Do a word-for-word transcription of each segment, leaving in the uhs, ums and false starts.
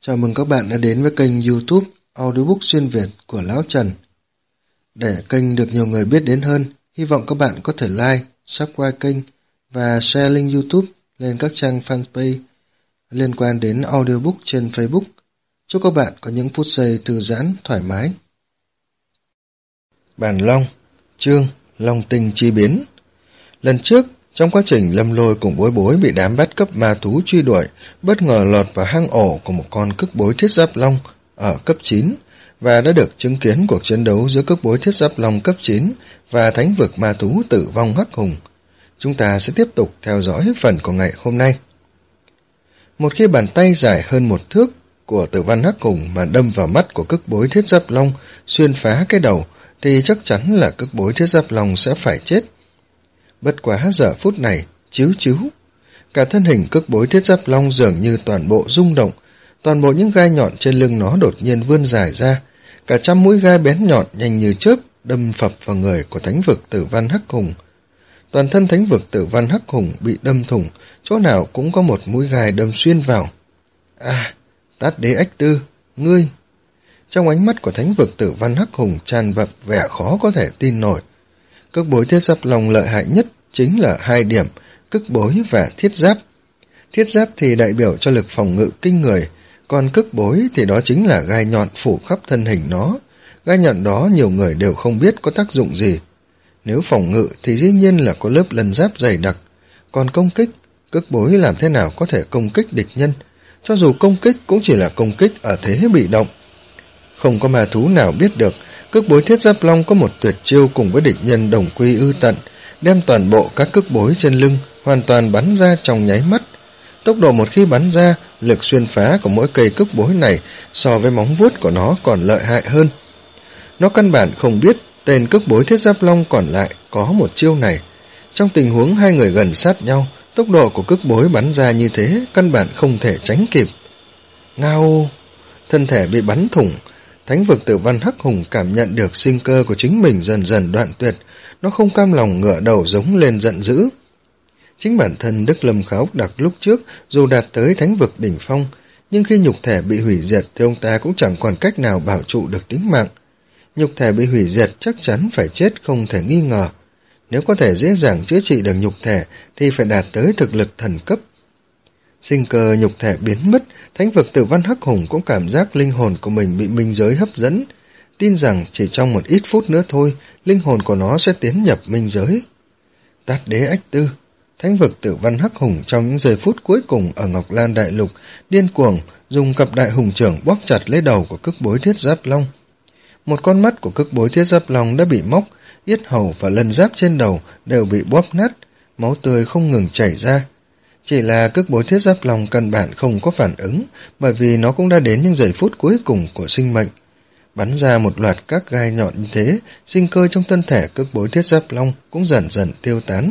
Chào mừng các bạn đã đến với kênh YouTube Audiobook xuyên Việt của Lão Trần. Để kênh được nhiều người biết đến hơn, hy vọng các bạn có thể like, subscribe kênh và share link YouTube lên các trang fanpage liên quan đến audiobook trên Facebook. Chúc các bạn có những phút giây thư giãn, thoải mái. Bản Long, chương Long Tinh Chi Biến. Lần trước, trong quá trình Lâm Lôi cùng Bối Bối bị đám bắt cấp ma thú truy đuổi, bất ngờ lọt vào hang ổ của một con cức bối thiết giáp long ở cấp chín và đã được chứng kiến cuộc chiến đấu giữa cức bối thiết giáp long cấp chín và thánh vực ma thú tử vong hắc hùng. Chúng ta sẽ tiếp tục theo dõi phần của ngày hôm nay. Một khi bàn tay dài hơn một thước của tử văn hắc hùng mà đâm vào mắt của cức bối thiết giáp long, xuyên phá cái đầu, thì chắc chắn là cức bối thiết giáp long sẽ phải chết. Bất quá giờ phút này, chíu chíu, cả thân hình cức bối thiết giáp long dường như toàn bộ rung động, toàn bộ những gai nhọn trên lưng nó đột nhiên vươn dài ra, cả trăm mũi gai bén nhọn nhanh như chớp đâm phập vào người của thánh vực tử văn hắc hùng. Toàn thân thánh vực tử văn hắc hùng bị đâm thủng, chỗ nào cũng có một mũi gai đâm xuyên vào. À, Tát Đế Ách Tư, ngươi! Trong ánh mắt của thánh vực tử văn hắc hùng tràn ngập vẻ khó có thể tin nổi. Cức bối thiết giáp long lợi hại nhất chính là hai điểm, cức bối và thiết giáp. Thiết giáp thì đại biểu cho lực phòng ngự kinh người, còn cức bối thì đó chính là gai nhọn phủ khắp thân hình nó. Gai nhọn đó nhiều người đều không biết có tác dụng gì. Nếu phòng ngự thì dĩ nhiên là có lớp lân giáp dày đặc, còn công kích, cức bối làm thế nào có thể công kích địch nhân? Cho dù công kích cũng chỉ là công kích ở thế bị động. Không có ma thú nào biết được cức bối thiết giáp long có một tuyệt chiêu cùng với địch nhân đồng quy ư tận, đem toàn bộ các cức bối trên lưng hoàn toàn bắn ra trong nháy mắt. Tốc độ một khi bắn ra, lực xuyên phá của mỗi cây cức bối này so với móng vuốt của nó còn lợi hại hơn. Nó căn bản không biết tên cức bối thiết giáp long còn lại có một chiêu này. Trong tình huống hai người gần sát nhau, tốc độ của cức bối bắn ra như thế căn bản không thể tránh kịp. Ngao! Thân thể bị bắn thủng, thánh vực tử văn hắc hùng cảm nhận được sinh cơ của chính mình dần dần đoạn tuyệt, nó không cam lòng ngửa đầu giống lên giận dữ. Chính bản thân Đức Lâm Khá Ốc Đặc lúc trước dù đạt tới thánh vực đỉnh phong, nhưng khi nhục thể bị hủy diệt thì ông ta cũng chẳng còn cách nào bảo trụ được tính mạng. Nhục thể bị hủy diệt chắc chắn phải chết không thể nghi ngờ. Nếu có thể dễ dàng chữa trị được nhục thể thì phải đạt tới thực lực thần cấp. Sinh cơ nhục thể biến mất, thánh vực tử văn hắc hùng cũng cảm giác linh hồn của mình bị minh giới hấp dẫn, tin rằng chỉ trong một ít phút nữa thôi, linh hồn của nó sẽ tiến nhập minh giới. Tát Đế Ách Tư, thánh vực tử văn hắc hùng trong những giây phút cuối cùng ở Ngọc Lan Đại Lục, điên cuồng dùng cặp đại hùng trưởng bóp chặt lấy đầu của cức bối thiết giáp long. Một con mắt của cức bối thiết giáp long đã bị móc, yết hầu và lân giáp trên đầu đều bị bóp nát, máu tươi không ngừng chảy ra. Chỉ là cức bối thiết giáp long căn bản không có phản ứng, bởi vì nó cũng đã đến những giây phút cuối cùng của sinh mệnh. Bắn ra một loạt các gai nhọn như thế, sinh cơ trong thân thể cức bối thiết giáp long cũng dần dần tiêu tán.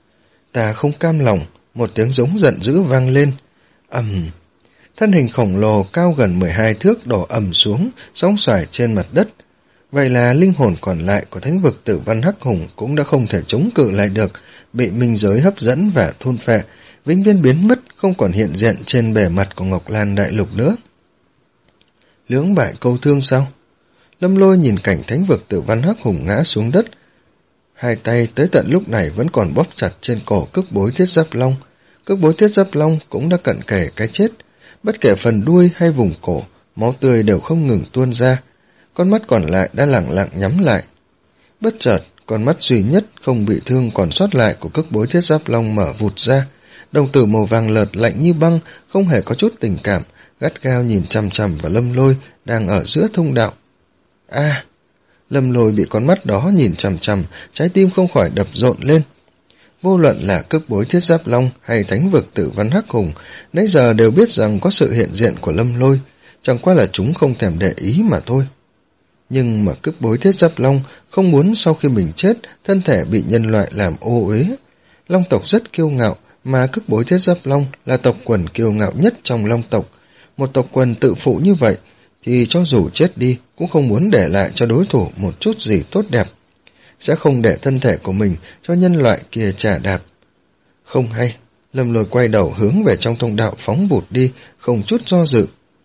Ta không cam lòng, một tiếng giống giận dữ vang lên. Ầm! Thân hình khổng lồ cao gần mười hai thước đổ ầm xuống, sóng xoài trên mặt đất. Vậy là linh hồn còn lại của thánh vực tử văn hắc hùng cũng đã không thể chống cự lại được, bị minh giới hấp dẫn và thôn phệ, vĩnh viễn biến mất, không còn hiện diện trên bề mặt của Ngọc Lan Đại Lục nữa. Lưỡng bại câu thương sao? Lâm Lôi nhìn cảnh thánh vực tử văn hắc hùng ngã xuống đất. Hai tay tới tận lúc này vẫn còn bóp chặt trên cổ cức bối thiết giáp long. Cức bối thiết giáp long cũng đã cận kề cái chết. Bất kể phần đuôi hay vùng cổ, máu tươi đều không ngừng tuôn ra. Con mắt còn lại đã lẳng lặng nhắm lại. Bất chợt, con mắt duy nhất không bị thương còn sót lại của cức bối thiết giáp long mở vụt ra. Đồng tử màu vàng lợt lạnh như băng, không hề có chút tình cảm, gắt gao nhìn chằm chằm vào Lâm Lôi đang ở giữa thông đạo. A! À, Lâm Lôi bị con mắt đó nhìn chằm chằm, trái tim không khỏi đập rộn lên. Vô luận là cức bối thiết giáp long hay thánh vực tử văn hắc hùng, nãy giờ đều biết rằng có sự hiện diện của Lâm Lôi, chẳng qua là chúng không thèm để ý mà thôi. Nhưng mà cức bối thiết giáp long không muốn sau khi mình chết, thân thể bị nhân loại làm ô uế. Long tộc rất kiêu ngạo, mà cức bối thiết giáp long là tộc quần kiêu ngạo nhất trong long tộc. Một tộc quần tự phụ như vậy, thì cho dù chết đi cũng không muốn để lại cho đối thủ một chút gì tốt đẹp. Sẽ không để thân thể của mình cho nhân loại kia trả đạp. Không hay, Lâm Lôi quay đầu hướng về trong thông đạo phóng vụt đi, không chút do dự.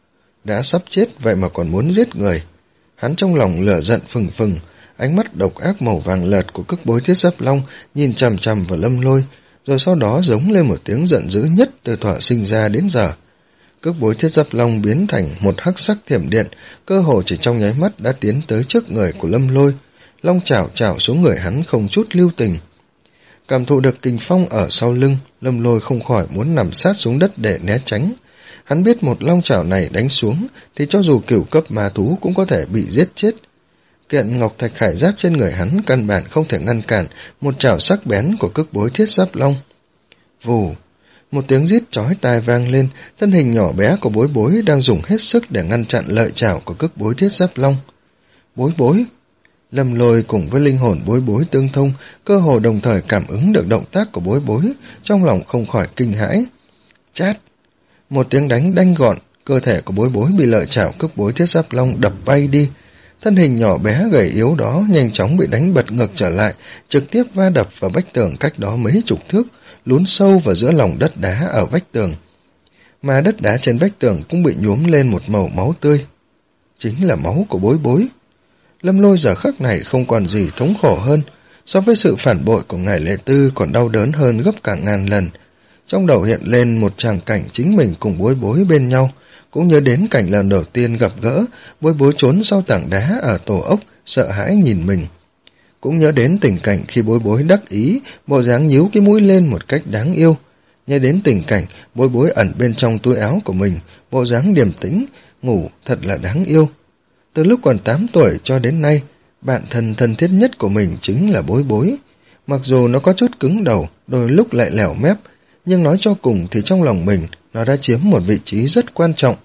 đã sắp chết vậy mà còn muốn giết người. Hắn trong lòng lửa giận phừng phừng, ánh mắt độc ác màu vàng lợt của cước bối thiết giáp long nhìn chằm chằm vào Lâm Lôi, rồi sau đó giống lên một tiếng giận dữ nhất từ thuở sinh ra đến giờ. Cước bối thiết giáp long biến thành một hắc sắc thiểm điện, cơ hồ chỉ trong nháy mắt đã tiến tới trước người của Lâm Lôi, long chảo chảo xuống người hắn không chút lưu tình. Cảm thụ được kình phong ở sau lưng, Lâm Lôi không khỏi muốn nằm sát xuống đất để né tránh. Hắn biết một long chảo này đánh xuống thì cho dù cửu cấp ma thú cũng có thể bị giết chết. Kiện ngọc thạch khải giáp trên người hắn căn bản không thể ngăn cản một chảo sắc bén của cước bối thiết giáp long. Vù, một tiếng rít chói tai vang lên, thân hình nhỏ bé của bối bối đang dùng hết sức để ngăn chặn lợi chảo của cước bối thiết giáp long. Bối bối! Lâm Lôi cùng với linh hồn bối bối tương thông, cơ hồ đồng thời cảm ứng được động tác của bối bối, trong lòng không khỏi kinh hãi. Chát! Một tiếng đánh đanh gọn, cơ thể của bối bối bị lợi chảo cước bối thiết giáp long đập bay đi. Thân hình nhỏ bé gầy yếu đó nhanh chóng bị đánh bật ngược trở lại, trực tiếp va đập vào vách tường cách đó mấy chục thước, lún sâu vào giữa lòng đất đá ở vách tường. Mà đất đá trên vách tường cũng bị nhuốm lên một màu máu tươi. Chính là máu của bối bối. Lâm Lôi giờ khắc này không còn gì thống khổ hơn, so với sự phản bội của ngài Lệ Tư còn đau đớn hơn gấp cả ngàn lần. Trong đầu hiện lên một tràng cảnh chính mình cùng bối bối bên nhau, cũng nhớ đến cảnh lần đầu tiên gặp gỡ, bối bối trốn sau tảng đá ở tổ ốc, sợ hãi nhìn mình. Cũng nhớ đến tình cảnh khi bối bối đắc ý, bộ dáng nhíu cái mũi lên một cách đáng yêu. Nhớ đến tình cảnh bối bối ẩn bên trong túi áo của mình, bộ dáng điềm tĩnh, ngủ thật là đáng yêu. Từ lúc còn tám tuổi cho đến nay, bạn thân thân thiết nhất của mình chính là bối bối. Mặc dù nó có chút cứng đầu, đôi lúc lại lẻo mép, nhưng nói cho cùng thì trong lòng mình, nó đã chiếm một vị trí rất quan trọng.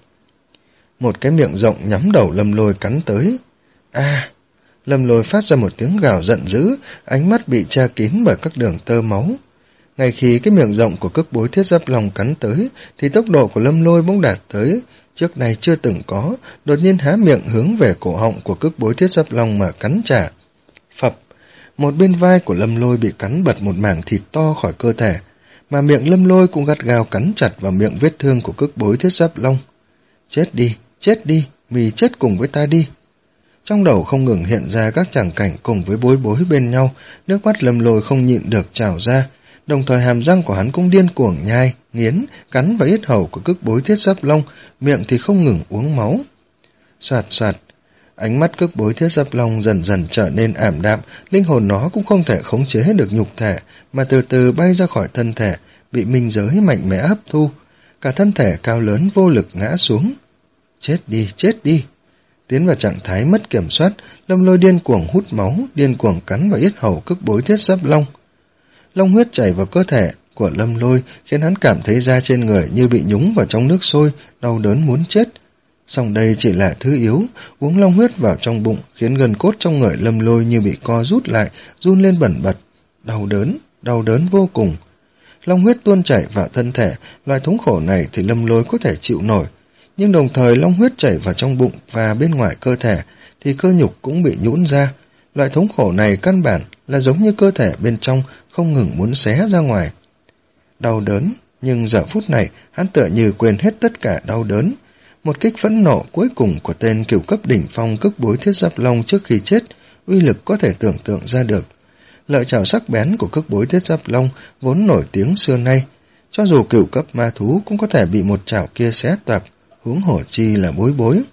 Một cái miệng rộng nhắm đầu Lâm Lôi cắn tới. A! À, Lâm Lôi phát ra một tiếng gào giận dữ, ánh mắt bị che kín bởi các đường tơ máu. Ngay khi cái miệng rộng của cước bối thiết giáp long cắn tới, thì tốc độ của Lâm Lôi bỗng đạt tới trước này chưa từng có, đột nhiên há miệng hướng về cổ họng của cước bối thiết giáp long mà cắn trả. Phập! Một bên vai của Lâm Lôi bị cắn bật một mảng thịt to khỏi cơ thể, mà miệng Lâm Lôi cũng gắt gao cắn chặt vào miệng vết thương của cước bối thiết giáp long. Chết đi, chết đi, mì chết cùng với ta đi. Trong đầu không ngừng hiện ra các tràng cảnh cùng với bối bối bên nhau, nước mắt Lâm Lôi không nhịn được trào ra, đồng thời hàm răng của hắn cũng điên cuồng nhai, nghiến, cắn vào yết hầu của cước bối thiết giáp long, miệng thì không ngừng uống máu. Soạt soạt, ánh mắt cước bối thiết giáp long dần dần trở nên ảm đạm, linh hồn nó cũng không thể khống chế được nhục thể, mà từ từ bay ra khỏi thân thể, bị minh giới mạnh mẽ hấp thu, cả thân thể cao lớn vô lực ngã xuống. Chết đi, chết đi. Tiến vào trạng thái mất kiểm soát, Lâm Lôi điên cuồng hút máu, điên cuồng cắn vào yết hầu cước bối thiết giáp long. Long huyết chảy vào cơ thể của Lâm Lôi khiến hắn cảm thấy da trên người như bị nhúng vào trong nước sôi, đau đớn muốn chết. Song đây chỉ là thứ yếu, uống long huyết vào trong bụng khiến gân cốt trong người Lâm Lôi như bị co rút lại, run lên bẩn bật. Đau đớn, đau đớn vô cùng. Long huyết tuôn chảy vào thân thể, loại thống khổ này thì Lâm Lôi có thể chịu nổi, nhưng đồng thời long huyết chảy vào trong bụng và bên ngoài cơ thể thì cơ nhục cũng bị nhũn ra. Loại thống khổ này căn bản là giống như cơ thể bên trong không ngừng muốn xé ra ngoài. Đau đớn, nhưng giờ phút này hắn tựa như quên hết tất cả đau đớn. Một kích phẫn nộ cuối cùng của tên cửu cấp đỉnh phong cước bối thiết giáp long trước khi chết, uy lực có thể tưởng tượng ra được. Lợi chảo sắc bén của cước bối thiết giáp long vốn nổi tiếng xưa nay, cho dù cửu cấp ma thú cũng có thể bị một chảo kia xé toạc, huống hổ chi là bối bối.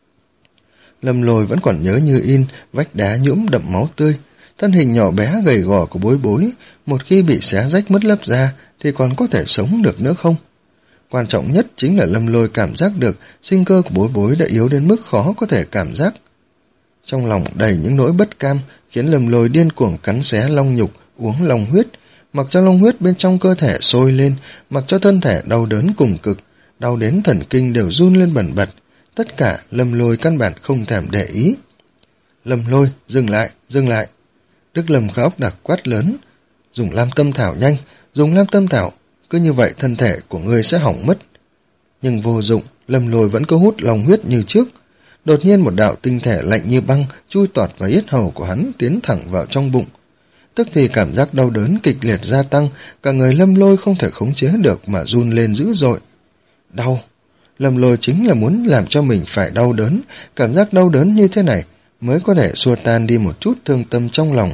Lâm Lôi vẫn còn nhớ như in vách đá nhuộm đậm máu tươi, thân hình nhỏ bé gầy gò của bối bối, một khi bị xé rách mất lớp da thì còn có thể sống được nữa không? Quan trọng nhất chính là Lâm Lôi cảm giác được sinh cơ của bối bối đã yếu đến mức khó có thể cảm giác. Trong lòng đầy những nỗi bất cam khiến Lâm Lôi điên cuồng cắn xé long nhục, uống long huyết, mặc cho long huyết bên trong cơ thể sôi lên, mặc cho thân thể đau đớn cùng cực, đau đến thần kinh đều run lên bần bật. Tất cả Lâm Lôi căn bản không thèm để ý. Lâm Lôi, dừng lại, dừng lại. Đức Lâm Khả Ốc đặc quát lớn. Dùng lam tâm thảo nhanh, dùng lam tâm thảo, cứ như vậy thân thể của ngươi sẽ hỏng mất. Nhưng vô dụng, Lâm Lôi vẫn cứ hút lòng huyết như trước. Đột nhiên một đạo tinh thể lạnh như băng chui tọt vào yết hầu của hắn, tiến thẳng vào trong bụng. Tức thì cảm giác đau đớn kịch liệt gia tăng, cả người Lâm Lôi không thể khống chế được mà run lên dữ dội. Đau, Lâm Lôi chính là muốn làm cho mình phải đau đớn, cảm giác đau đớn như thế này mới có thể xua tan đi một chút thương tâm trong lòng.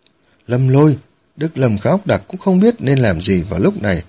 Lâm Lôi, Đức Lâm Khá Óc Đặc cũng không biết nên làm gì vào lúc này.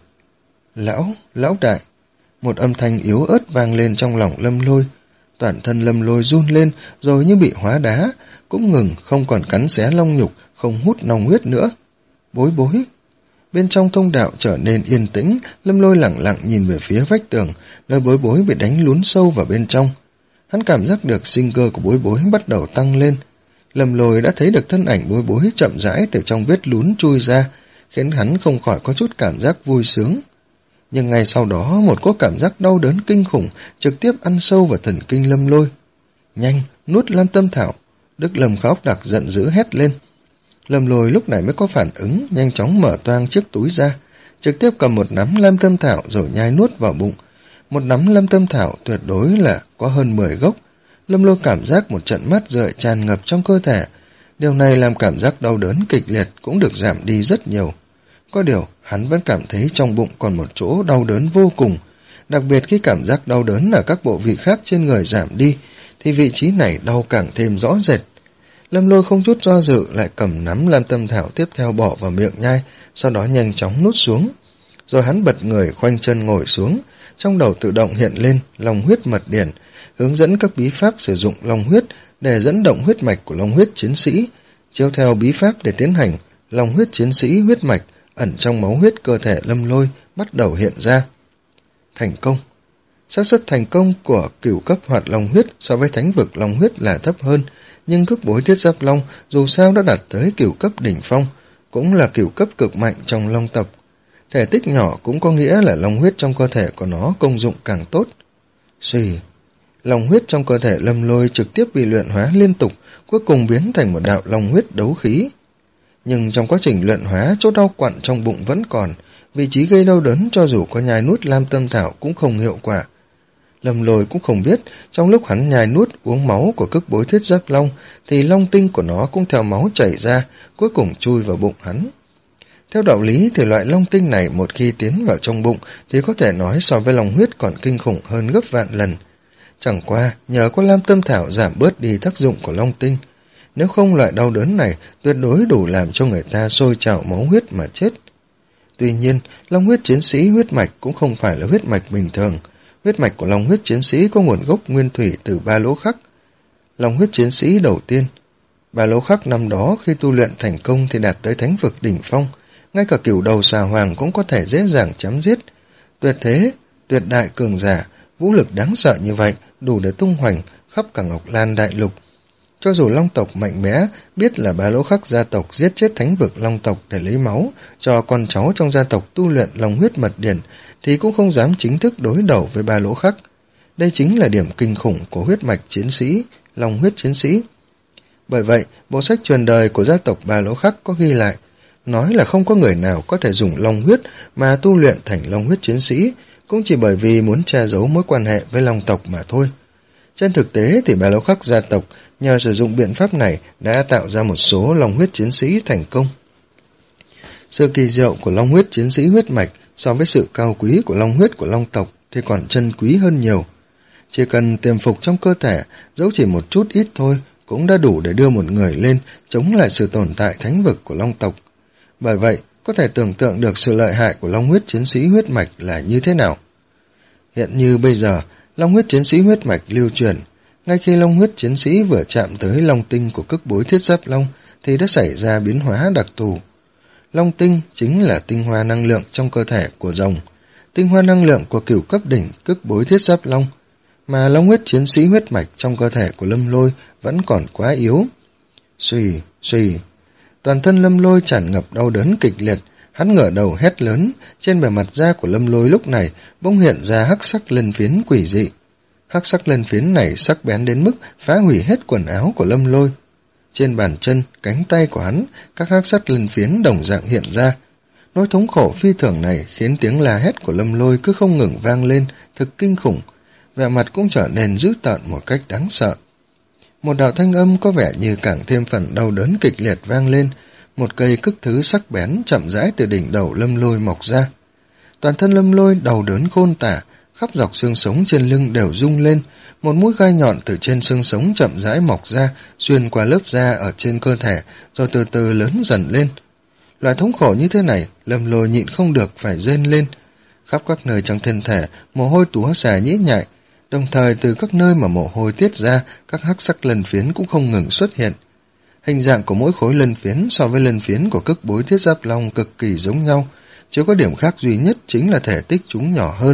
Lão, lão đại, một âm thanh yếu ớt vang lên trong lòng Lâm Lôi. Toàn thân Lâm Lôi run lên rồi như bị hóa đá, cũng ngừng, không còn cắn xé long nhục, không hút nòng huyết nữa. Bối bối. Bên trong thông đạo trở nên yên tĩnh, Lâm Lôi lẳng lặng nhìn về phía vách tường, nơi bối bối bị đánh lún sâu vào bên trong. Hắn cảm giác được sinh cơ của bối bối bắt đầu tăng lên. Lâm Lôi đã thấy được thân ảnh bối bối chậm rãi từ trong vết lún chui ra, khiến hắn không khỏi có chút cảm giác vui sướng. Nhưng ngay sau đó một cỗ cảm giác đau đớn kinh khủng trực tiếp ăn sâu vào thần kinh Lâm Lôi. Nhanh, nuốt Lam Tâm Thảo! Đức Lâm Khá Óc Đặc giận dữ hét lên. Lâm Lôi lúc này mới có phản ứng, nhanh chóng mở toang chiếc túi ra, trực tiếp cầm một nắm Lam Tâm Thảo rồi nhai nuốt vào bụng. Một nắm Lam Tâm Thảo tuyệt đối là có hơn mười gốc. Lâm Lôi cảm giác một trận mát rượi tràn ngập trong cơ thể. Điều này làm cảm giác đau đớn kịch liệt cũng được giảm đi rất nhiều. Có điều, hắn vẫn cảm thấy trong bụng còn một chỗ đau đớn vô cùng. Đặc biệt khi cảm giác đau đớn ở các bộ vị khác trên người giảm đi, thì vị trí này đau càng thêm rõ rệt. Lâm Lôi không chút do dự lại cầm nắm Lam Tâm Thảo tiếp theo bỏ vào miệng nhai, sau đó nhanh chóng nuốt xuống. Rồi hắn bật người khoanh chân ngồi xuống, trong đầu tự động hiện lên Long Huyết Mật Điển, hướng dẫn các bí pháp sử dụng Long Huyết để dẫn động huyết mạch của Long Huyết Chiến Sĩ, chiếu theo bí pháp để tiến hành Long Huyết Chiến Sĩ huyết mạch ẩn trong máu huyết cơ thể Lâm Lôi bắt đầu hiện ra. Thành công. Xác suất thành công của cửu cấp hoạt long huyết so với thánh vực long huyết là thấp hơn, nhưng cước bối thiết giáp long dù sao đã đạt tới cửu cấp đỉnh phong, cũng là cửu cấp cực mạnh trong long tộc. Thể tích nhỏ cũng có nghĩa là long huyết trong cơ thể của nó công dụng càng tốt. Xùy, long huyết trong cơ thể Lâm Lôi trực tiếp bị luyện hóa liên tục, cuối cùng biến thành một đạo long huyết đấu khí. Nhưng trong quá trình luyện hóa, chỗ đau quặn trong bụng vẫn còn, vị trí gây đau đớn cho dù có nhai nuốt Lam Tâm Thảo cũng không hiệu quả. Lâm Lôi cũng không biết, trong lúc hắn nhai nuốt uống máu của cước bối thiết giáp long, thì long tinh của nó cũng theo máu chảy ra, cuối cùng chui vào bụng hắn. Theo đạo lý thì loại long tinh này một khi tiến vào trong bụng thì có thể nói so với long huyết còn kinh khủng hơn gấp vạn lần. Chẳng qua, nhờ có Lam Tâm Thảo giảm bớt đi tác dụng của long tinh. Nếu không loại đau đớn này tuyệt đối đủ làm cho người ta sôi trào máu huyết mà chết. Tuy nhiên, Long Huyết Chiến Sĩ huyết mạch cũng không phải là huyết mạch bình thường. Huyết mạch của Long Huyết Chiến Sĩ có nguồn gốc nguyên thủy từ Ba Lỗ Khắc. Long Huyết Chiến Sĩ đầu tiên, Ba Lỗ Khắc năm đó khi tu luyện thành công thì đạt tới thánh vực đỉnh phong, ngay cả cửu đầu xà hoàng cũng có thể dễ dàng chém giết. Tuyệt thế, tuyệt đại cường giả, vũ lực đáng sợ như vậy, đủ để tung hoành khắp cả Ngọc Lan đại lục. Cho dù Long tộc mạnh mẽ biết là Ba Lỗ Khắc gia tộc giết chết thánh vực Long tộc để lấy máu cho con cháu trong gia tộc tu luyện Long Huyết Mật Điển, thì cũng không dám chính thức đối đầu với Ba Lỗ Khắc. Đây chính là điểm kinh khủng của huyết mạch chiến sĩ, Long Huyết Chiến Sĩ. Bởi vậy, bộ sách truyền đời của gia tộc Ba Lỗ Khắc có ghi lại, nói là không có người nào có thể dùng Long Huyết mà tu luyện thành Long Huyết Chiến Sĩ, cũng chỉ bởi vì muốn che giấu mối quan hệ với Long tộc mà thôi. Trên thực tế thì Ba Lỗ Khắc gia tộc nhờ sử dụng biện pháp này đã tạo ra một số Long Huyết Chiến Sĩ thành công. Sự kỳ diệu của Long Huyết Chiến Sĩ huyết mạch so với sự cao quý của Long huyết của Long tộc thì còn chân quý hơn nhiều. Chỉ cần tiềm phục trong cơ thể, dẫu chỉ một chút ít thôi, cũng đã đủ để đưa một người lên chống lại sự tồn tại thánh vực của Long tộc. Bởi vậy, có thể tưởng tượng được sự lợi hại của Long Huyết Chiến Sĩ huyết mạch là như thế nào. Hiện như bây giờ, Long Huyết Chiến Sĩ huyết mạch lưu truyền, ngay khi Long Huyết Chiến Sĩ vừa chạm tới long tinh của cước bối thiết giáp long thì đã xảy ra biến hóa đặc thù. Long tinh chính là tinh hoa năng lượng trong cơ thể của rồng, tinh hoa năng lượng của cửu cấp đỉnh cước bối thiết giáp long, mà Long Huyết Chiến Sĩ huyết mạch trong cơ thể của Lâm Lôi vẫn còn quá yếu. Xùy, xùy, toàn thân Lâm Lôi tràn ngập đau đớn kịch liệt, hắn ngửa đầu hét lớn, trên bề mặt da của Lâm Lôi lúc này bỗng hiện ra hắc sắc lân phiến quỷ dị. Hắc sắc lân phiến này sắc bén đến mức phá hủy hết quần áo của Lâm Lôi. Trên bàn chân, cánh tay của hắn, các hắc sắc lân phiến đồng dạng hiện ra. Nỗi thống khổ phi thường này khiến tiếng la hét của Lâm Lôi cứ không ngừng vang lên, thực kinh khủng. Vẻ mặt cũng trở nên dữ tợn một cách đáng sợ. Một đạo thanh âm có vẻ như càng thêm phần đau đớn kịch liệt vang lên, một cây cức thứ sắc bén chậm rãi từ đỉnh đầu Lâm Lôi mọc ra. Toàn thân Lâm Lôi đau đớn khôn tả, khắp dọc xương sống trên lưng đều rung lên, một mũi gai nhọn từ trên xương sống chậm rãi mọc ra, xuyên qua lớp da ở trên cơ thể, rồi từ từ lớn dần lên. Loại thống khổ như thế này, Lâm Lôi nhịn không được phải rên lên. Khắp các nơi trong thân thể, mồ hôi túa xả nhễ nhại, đồng thời từ các nơi mà mồ hôi tiết ra, các hắc sắc lân phiến cũng không ngừng xuất hiện. Hình dạng của mỗi khối lân phiến so với lân phiến của cức bối thiết giáp long cực kỳ giống nhau, chỉ có điểm khác duy nhất chính là thể tích chúng nhỏ hơn.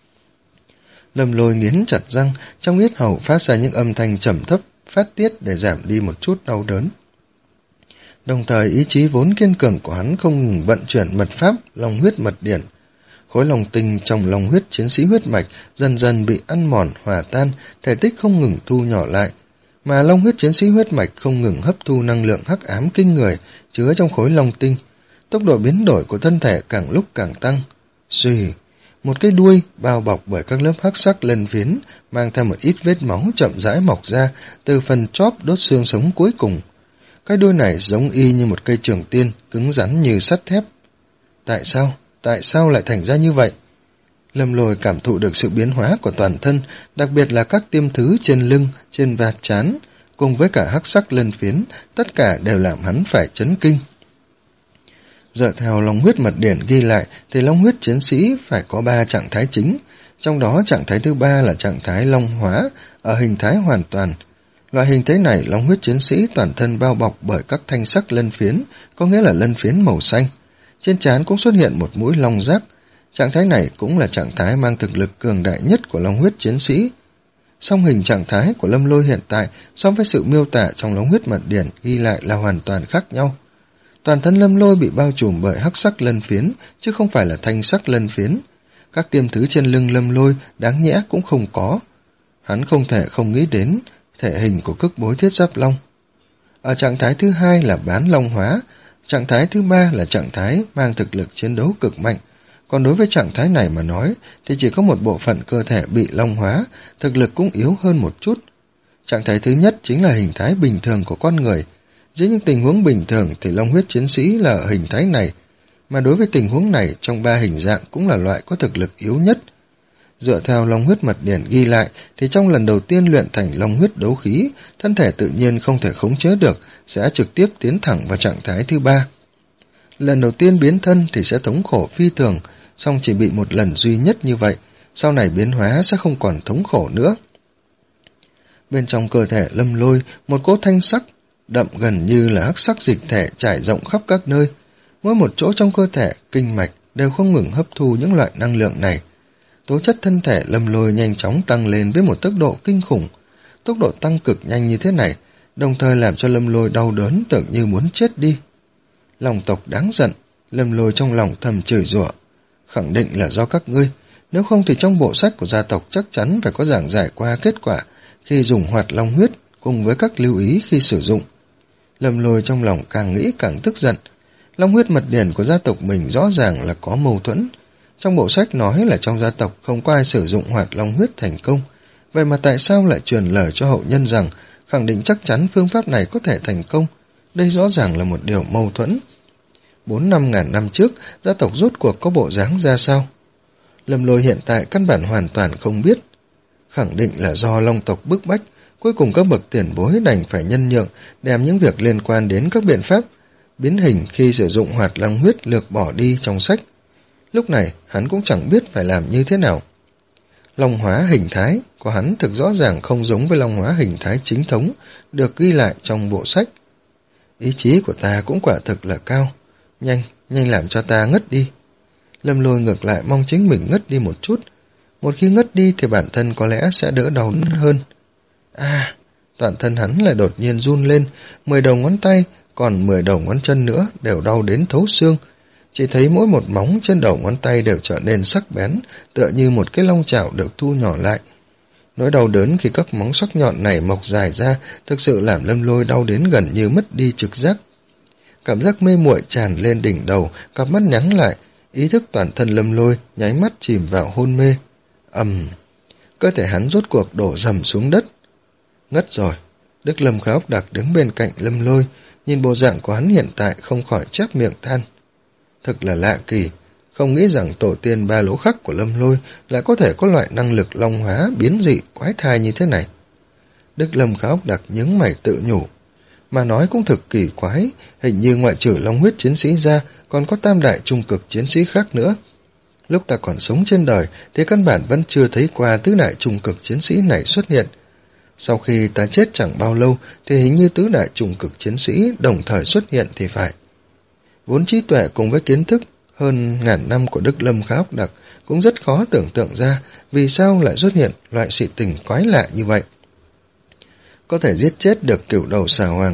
Lâm Lôi nghiến chặt răng, trong yết hầu phát ra những âm thanh trầm thấp, phát tiết để giảm đi một chút đau đớn. Đồng thời ý chí vốn kiên cường của hắn không ngừng vận chuyển mật pháp long huyết mật điển. Khối long tinh trong long huyết chiến sĩ huyết mạch dần dần bị ăn mòn, hòa tan, thể tích không ngừng thu nhỏ lại, mà long huyết chiến sĩ huyết mạch không ngừng hấp thu năng lượng hắc ám kinh người chứa trong khối long tinh. Tốc độ biến đổi của thân thể càng lúc càng tăng. Xùy, một cái đuôi bao bọc bởi các lớp hắc sắc lân phiến mang theo một ít vết máu chậm rãi mọc ra từ phần chóp đốt xương sống cuối cùng. Cái đuôi này giống y như một cây trường tiên, cứng rắn như sắt thép. Tại sao? Tại sao lại thành ra như vậy? Lâm Lôi cảm thụ được sự biến hóa của toàn thân, đặc biệt là các tiêm thứ trên lưng, trên vạt trán, cùng với cả hắc sắc lân phiến, tất cả đều làm hắn phải chấn kinh. Dựa theo long huyết mật điển ghi lại thì long huyết chiến sĩ phải có ba trạng thái chính, trong đó trạng thái thứ ba là trạng thái long hóa, ở hình thái hoàn toàn. Loại hình thế này long huyết chiến sĩ toàn thân bao bọc bởi các thanh sắc lân phiến, có nghĩa là lân phiến màu xanh. Trên trán cũng xuất hiện một mũi long giác. Trạng thái này cũng là trạng thái mang thực lực cường đại nhất của long huyết chiến sĩ. Song hình trạng thái của Lâm Lôi hiện tại so với sự miêu tả trong long huyết mật điển ghi lại là hoàn toàn khác nhau. Toàn thân Lâm Lôi bị bao trùm bởi hắc sắc lân phiến, chứ không phải là thanh sắc lân phiến. Các tiêm thứ trên lưng Lâm Lôi đáng nhẽ cũng không có. Hắn không thể không nghĩ đến thể hình của cức bối thiết giáp long. Ở trạng thái thứ hai là bán long hóa, trạng thái thứ ba là trạng thái mang thực lực chiến đấu cực mạnh. Còn đối với trạng thái này mà nói thì chỉ có một bộ phận cơ thể bị long hóa, thực lực cũng yếu hơn một chút. Trạng thái thứ nhất chính là hình thái bình thường của con người. Dưới những tình huống bình thường thì long huyết chiến sĩ là ở hình thái này, mà đối với tình huống này trong ba hình dạng cũng là loại có thực lực yếu nhất. Dựa theo long huyết mật điển ghi lại thì trong lần đầu tiên luyện thành long huyết đấu khí, thân thể tự nhiên không thể khống chế được, sẽ trực tiếp tiến thẳng vào trạng thái thứ ba. Lần đầu tiên biến thân thì sẽ thống khổ phi thường, song chỉ bị một lần duy nhất như vậy, sau này biến hóa sẽ không còn thống khổ nữa. Bên trong cơ thể Lâm Lôi, một cỗ thanh sắc đậm gần như là hắc sắc dịch thể trải rộng khắp các nơi. Mỗi một chỗ trong cơ thể, kinh mạch đều không ngừng hấp thu những loại năng lượng này. Tố chất thân thể Lâm Lôi nhanh chóng tăng lên với một tốc độ kinh khủng. Tốc độ tăng cực nhanh như thế này, đồng thời làm cho Lâm Lôi đau đớn tưởng như muốn chết đi. Lòng tộc đáng giận, Lâm Lôi trong lòng thầm chửi rủa. Khẳng định là do các ngươi, nếu không thì trong bộ sách của gia tộc chắc chắn phải có giảng giải qua kết quả khi dùng hoạt long huyết cùng với các lưu ý khi sử dụng. Lâm Lôi trong lòng càng nghĩ càng tức giận. Long huyết mật điển của gia tộc mình rõ ràng là có mâu thuẫn. Trong bộ sách nói là trong gia tộc không có ai sử dụng hoạt long huyết thành công, vậy mà tại sao lại truyền lời cho hậu nhân rằng khẳng định chắc chắn phương pháp này có thể thành công? Đây rõ ràng là một điều mâu thuẫn. Bốn năm ngàn năm trước, gia tộc rốt cuộc có bộ dáng ra sao? Lâm Lôi hiện tại căn bản hoàn toàn không biết. Khẳng định là do long tộc bức bách, cuối cùng các bậc tiền bối đành phải nhân nhượng, đem những việc liên quan đến các biện pháp biến hình khi sử dụng hoạt long huyết lược bỏ đi trong sách. Lúc này, hắn cũng chẳng biết phải làm như thế nào. Long hóa hình thái của hắn thực rõ ràng không giống với long hóa hình thái chính thống được ghi lại trong bộ sách. Ý chí của ta cũng quả thực là cao. Nhanh, nhanh làm cho ta ngất đi. Lâm Lôi ngược lại mong chính mình ngất đi một chút. Một khi ngất đi thì bản thân có lẽ sẽ đỡ đau hơn. À, toàn thân hắn lại đột nhiên run lên, mười đầu ngón tay, còn mười đầu ngón chân nữa đều đau đến thấu xương. Chỉ thấy mỗi một móng trên đầu ngón tay đều trở nên sắc bén, tựa như một cái long chảo được thu nhỏ lại. Nỗi đau đớn khi các móng sắc nhọn này mọc dài ra thực sự làm Lâm Lôi đau đến gần như mất đi trực giác. Cảm giác mê muội tràn lên đỉnh đầu, cặp mắt nhắm lại, ý thức toàn thân Lâm Lôi nháy mắt chìm vào hôn mê. Ầm, cơ thể hắn rốt cuộc đổ rầm xuống đất. Ngất rồi. Đức Lâm Khá Ốc Đặc đứng bên cạnh Lâm Lôi, nhìn bộ dạng của hắn hiện tại không khỏi chép miệng than. Thực là lạ kỳ, không nghĩ rằng tổ tiên Ba Lỗ Khắc của Lâm Lôi lại có thể có loại năng lực long hóa biến dị quái thai như thế này. Đức Lâm Khá Ốc Đặc nhướng mày tự nhủ. Mà nói cũng thực kỳ quái, hình như ngoại trừ long huyết chiến sĩ ra, còn có tam đại trung cực chiến sĩ khác nữa. Lúc ta còn sống trên đời thì căn bản vẫn chưa thấy qua tứ đại trung cực chiến sĩ này xuất hiện. Sau khi ta chết chẳng bao lâu thì hình như tứ đại trung cực chiến sĩ đồng thời xuất hiện thì phải. Vốn trí tuệ cùng với kiến thức hơn ngàn năm của Đức Lâm Khá Ốc Đặc cũng rất khó tưởng tượng ra vì sao lại xuất hiện loại sự tình quái lạ như vậy. Có thể giết chết được cửu đầu xà hoàng,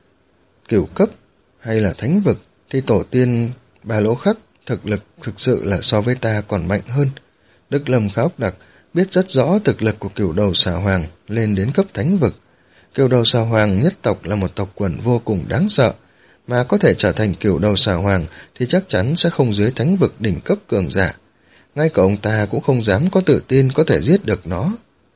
cửu cấp hay là thánh vực thì tổ tiên Ba Lỗ Khắc thực lực thực sự là so với ta còn mạnh hơn. Đức Lâm Khá Ốc Đặc biết rất rõ thực lực của cửu đầu xà hoàng lên đến cấp thánh vực. Cửu đầu xà hoàng nhất tộc là một tộc quần vô cùng đáng sợ, mà có thể trở thành cửu đầu xà hoàng thì chắc chắn sẽ không dưới thánh vực đỉnh cấp cường giả. Ngay cả ông ta cũng không dám có tự tin có thể giết được nó.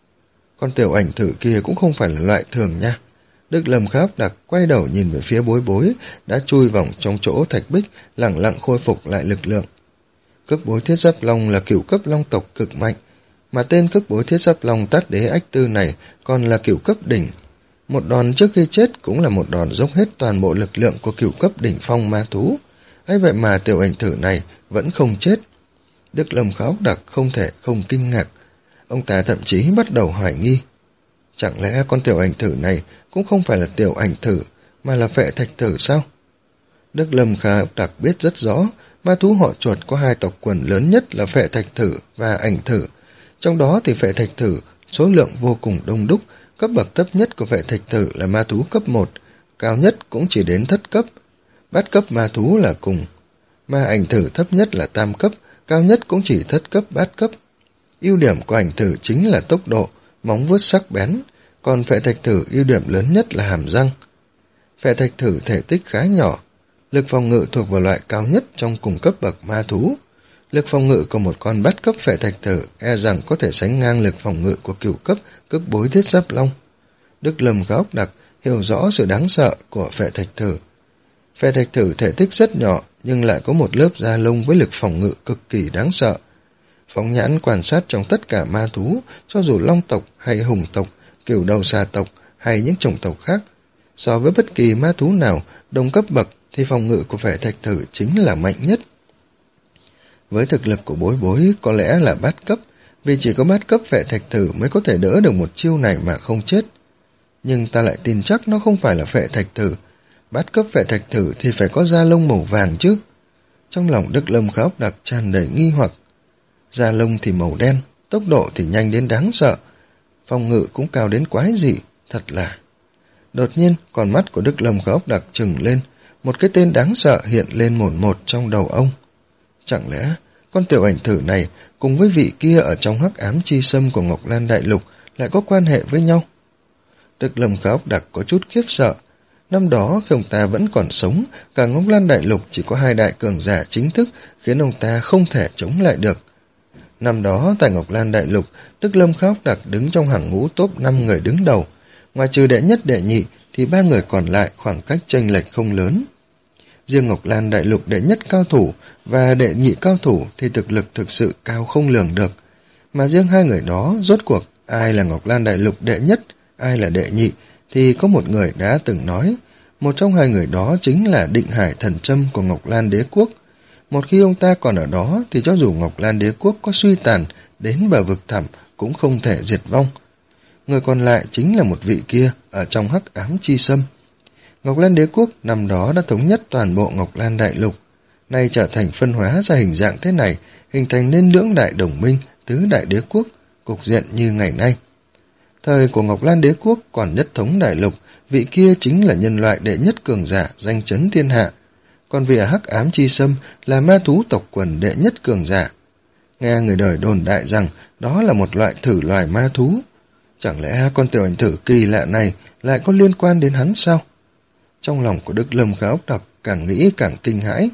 Con tiểu ảnh thử kia cũng không phải là loại thường nha. Đức Lâm Khá Ốc Đặc quay đầu nhìn về phía Bối Bối đã chui vòng trong chỗ thạch bích, lẳng lặng khôi phục lại lực lượng. Cấp bối thiết giáp long là cửu cấp long tộc cực mạnh, mà tên cấp bối thiết giáp long Tát Đế Ách Tư này còn là cửu cấp đỉnh. Một đòn trước khi chết cũng là một đòn dốc hết toàn bộ lực lượng của cửu cấp đỉnh phong ma thú. Ấy vậy mà tiểu ảnh thử này vẫn không chết. Đức Lâm Khá Ốc Đặc không thể không kinh ngạc. Ông ta thậm chí bắt đầu hoài nghi. Chẳng lẽ con tiểu ảnh thử này cũng không phải là tiểu ảnh thử, mà là phệ thạch thử sao? Đức Lâm Khá Ốc Đặc biết rất rõ, ma thú họ Chuột có hai tộc quần lớn nhất là phệ thạch thử và ảnh thử. Trong đó thì phệ thạch thử số lượng vô cùng đông đúc, cấp bậc thấp nhất của phệ thạch thử là ma thú cấp một, cao nhất cũng chỉ đến thất cấp. Bát cấp ma thú là cùng. Ma ảnh thử thấp nhất là tam cấp, cao nhất cũng chỉ thất cấp bát cấp. Ưu điểm của ảnh thử chính là tốc độ, móng vuốt sắc bén, còn phệ thạch thử ưu điểm lớn nhất là hàm răng. Phệ thạch thử thể tích khá nhỏ, lực phòng ngự thuộc vào loại cao nhất trong cùng cấp bậc ma thú. Lực phòng ngự của một con bát cấp phệ thạch thử e rằng có thể sánh ngang lực phòng ngự của cửu cấp cấp bối thiết giáp long. Đức Lâm Khá Ốc Đặc hiểu rõ sự đáng sợ của phệ thạch thử. Phệ thạch thử thể tích rất nhỏ nhưng lại có một lớp da lông với lực phòng ngự cực kỳ đáng sợ. Phóng nhãn quan sát trong tất cả ma thú, cho dù long tộc hay hùng tộc, cửu đầu xà tộc hay những chủng tộc khác, so với bất kỳ ma thú nào đồng cấp bậc thì phòng ngự của phệ thạch thử chính là mạnh nhất. Với thực lực của Bối Bối có lẽ là bát cấp, vì chỉ có bát cấp phệ thạch thử mới có thể đỡ được một chiêu này mà không chết. Nhưng ta lại tin chắc nó không phải là phệ thạch thử. Bát cấp phệ thạch thử thì phải có da lông màu vàng chứ. Trong lòng Đức Lâm Khá Ốc Đặc tràn đầy nghi hoặc. Da lông thì màu đen, tốc độ thì nhanh đến đáng sợ, phòng ngự cũng cao đến quái dị, thật là... Đột nhiên, con mắt của Đức Lâm Khá Ốc Đặc trừng lên, một cái tên đáng sợ hiện lên một một trong đầu ông. Chẳng lẽ con tiểu ảnh thử này cùng với vị kia ở trong hắc ám chi sâm của Ngọc Lan Đại Lục lại có quan hệ với nhau? Đức Lâm Khá Ốc Đặc có chút khiếp sợ. Năm đó khi ông ta vẫn còn sống, cả Ngọc Lan Đại Lục chỉ có hai đại cường giả chính thức khiến ông ta không thể chống lại được. Năm đó tại Ngọc Lan Đại Lục, Đức Lâm Khá Ốc Đặc đứng trong hàng ngũ top năm người đứng đầu. Ngoài trừ đệ nhất đệ nhị thì ba người còn lại khoảng cách chênh lệch không lớn. Riêng Ngọc Lan Đại Lục đệ nhất cao thủ và đệ nhị cao thủ thì thực lực thực sự cao không lường được. Mà riêng hai người đó rốt cuộc ai là Ngọc Lan Đại Lục đệ nhất, ai là đệ nhị thì có một người đã từng nói. Một trong hai người đó chính là Định Hải Thần Châm của Ngọc Lan Đế Quốc. Một khi ông ta còn ở đó thì cho dù Ngọc Lan Đế Quốc có suy tàn đến bờ vực thẳm cũng không thể diệt vong. Người còn lại chính là một vị kia ở trong hắc ám chi sâm. Ngọc Lan Đế Quốc năm đó đã thống nhất toàn bộ Ngọc Lan Đại Lục, nay trở thành phân hóa ra hình dạng thế này, hình thành nên lưỡng đại đồng minh, tứ đại đế quốc, cục diện như ngày nay. Thời của Ngọc Lan Đế Quốc còn nhất thống đại lục, vị kia chính là nhân loại đệ nhất cường giả danh chấn thiên hạ, còn vị ở hắc ám chi sâm là ma thú tộc quần đệ nhất cường giả. Nghe người đời đồn đại rằng đó là một loại thử loài ma thú. Chẳng lẽ con tiểu ảnh thử kỳ lạ này lại có liên quan đến hắn sao? Trong lòng của Đức Lâm Khá Ốc Đặc càng nghĩ càng kinh hãi.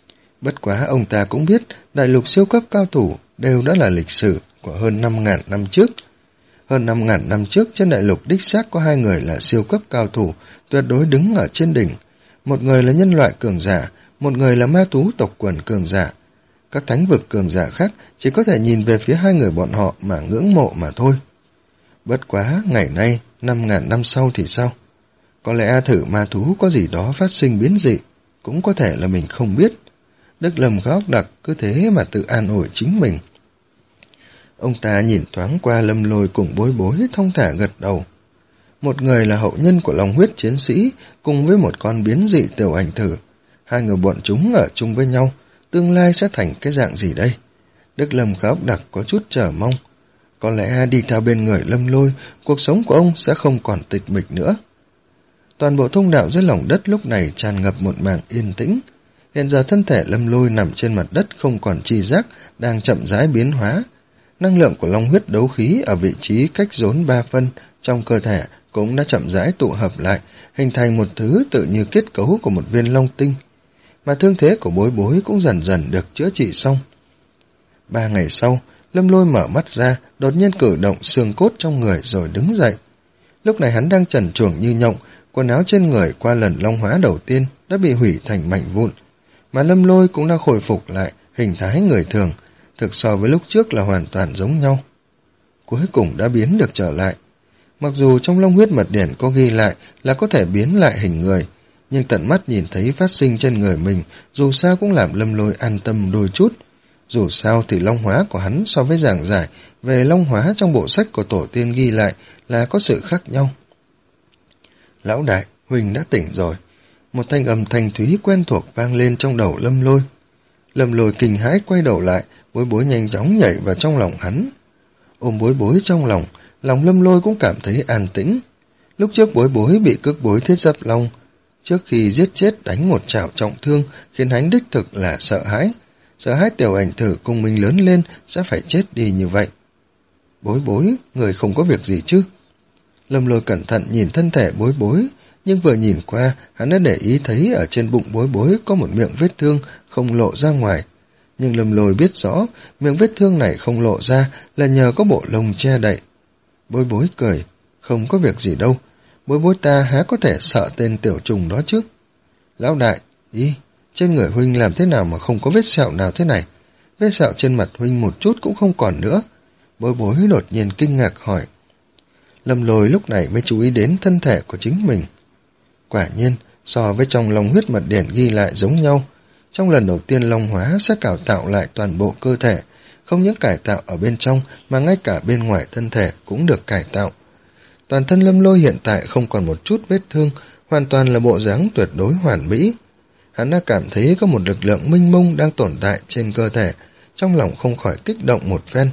Bất quá ông ta cũng biết đại lục siêu cấp cao thủ đều đã là lịch sử của hơn năm ngàn năm trước. Hơn năm ngàn năm trước trên đại lục đích xác có hai người là siêu cấp cao thủ tuyệt đối đứng ở trên đỉnh. Một người là nhân loại cường giả, một người là ma thú tộc quần cường giả. Các thánh vực cường giả khác chỉ có thể nhìn về phía hai người bọn họ mà ngưỡng mộ mà thôi. Bất quá, ngày nay, năm ngàn năm sau thì sao? Có lẽ thử ma thú có gì đó phát sinh biến dị, cũng có thể là mình không biết. Đức Lâm góc đặc cứ thế mà tự an ủi chính mình. Ông ta nhìn thoáng qua Lâm Lôi cùng Bối Bối thong thả gật đầu. Một người là hậu nhân của Long huyết chiến sĩ, cùng với một con biến dị tiểu ảnh thử. Hai người bọn chúng ở chung với nhau, tương lai sẽ thành cái dạng gì đây? Đức Lâm góc đặc có chút chờ mong. Có lẽ đi theo bên người Lâm Lôi, cuộc sống của ông sẽ không còn tịch mịch nữa. Toàn bộ thông đạo dưới lòng đất lúc này tràn ngập một mảng yên tĩnh. Hiện giờ thân thể Lâm Lôi nằm trên mặt đất không còn chi giác, đang chậm rãi biến hóa. Năng lượng của long huyết đấu khí ở vị trí cách rốn ba phân trong cơ thể cũng đã chậm rãi tụ hợp lại, hình thành một thứ tự như kết cấu của một viên long tinh. Mà thương thế của Bối Bối cũng dần dần được chữa trị xong. Ba ngày sau, Lâm Lôi mở mắt ra, đột nhiên cử động xương cốt trong người rồi đứng dậy. Lúc này hắn đang trần truồng như nhộng, quần áo trên người qua lần long hóa đầu tiên đã bị hủy thành mảnh vụn, mà Lâm Lôi cũng đã khôi phục lại hình thái người thường, thực so với lúc trước là hoàn toàn giống nhau. Cuối cùng đã biến được trở lại. Mặc dù trong Long huyết mật điển có ghi lại là có thể biến lại hình người, nhưng tận mắt nhìn thấy phát sinh trên người mình dù sao cũng làm Lâm Lôi an tâm đôi chút. Dù sao thì long hóa của hắn so với giảng giải về long hóa trong bộ sách của tổ tiên ghi lại là có sự khác nhau. Lão đại, Huỳnh đã tỉnh rồi. Một thanh âm thanh thúy quen thuộc vang lên trong đầu Lâm Lôi. Lâm Lôi kinh hãi quay đầu lại, Bối Bối nhanh chóng nhảy vào trong lòng hắn. Ôm Bối Bối trong lòng, lòng Lâm Lôi cũng cảm thấy an tĩnh. Lúc trước Bối Bối bị cước bối thiết giáp long, trước khi giết chết đánh một chảo trọng thương, khiến hắn đích thực là sợ hãi. Sợ hãi tiểu ảnh thử cùng mình lớn lên sẽ phải chết đi như vậy. Bối Bối, người không có việc gì chứ? Lâm Lôi cẩn thận nhìn thân thể Bối Bối, nhưng vừa nhìn qua, hắn đã để ý thấy ở trên bụng Bối Bối có một miệng vết thương không lộ ra ngoài. Nhưng Lâm Lôi biết rõ, miệng vết thương này không lộ ra là nhờ có bộ lông che đậy. Bối Bối cười, không có việc gì đâu, Bối Bối ta há có thể sợ tên tiểu trùng đó chứ? Lão đại, ý, trên người huynh làm thế nào mà không có vết sẹo nào thế này? Vết sẹo trên mặt huynh một chút cũng không còn nữa. Bối Bối đột nhiên kinh ngạc hỏi. Lâm Lôi lúc này mới chú ý đến thân thể của chính mình. Quả nhiên, so với trong Long huyết mật điển ghi lại giống nhau. Trong lần đầu tiên long hóa sẽ cải tạo lại toàn bộ cơ thể, không những cải tạo ở bên trong mà ngay cả bên ngoài thân thể cũng được cải tạo. Toàn thân Lâm Lôi hiện tại không còn một chút vết thương, hoàn toàn là bộ dáng tuyệt đối hoàn mỹ. Hắn đã cảm thấy có một lực lượng mênh mông đang tồn tại trên cơ thể, trong lòng không khỏi kích động một phen.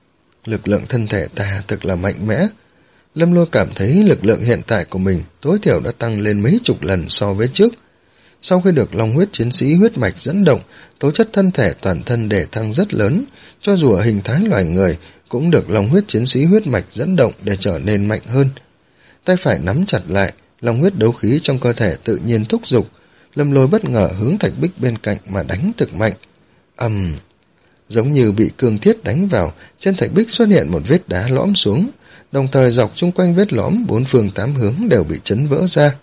Lực lượng thân thể ta thực là mạnh mẽ. Lâm Lôi cảm thấy lực lượng hiện tại của mình tối thiểu đã tăng lên mấy chục lần so với trước. Sau khi được Long huyết chiến sĩ huyết mạch dẫn động, tố chất thân thể toàn thân để thăng rất lớn, cho dù ở hình thái loài người cũng được Long huyết chiến sĩ huyết mạch dẫn động để trở nên mạnh hơn. Tay phải nắm chặt lại, Long huyết đấu khí trong cơ thể tự nhiên thúc giục. Lâm Lôi bất ngờ hướng thạch bích bên cạnh mà đánh thực mạnh. Ầm, um, giống như bị cương thiết đánh vào, trên thạch bích xuất hiện một vết đá lõm xuống, đồng thời dọc chung quanh vết lõm bốn phương tám hướng đều bị chấn vỡ ra.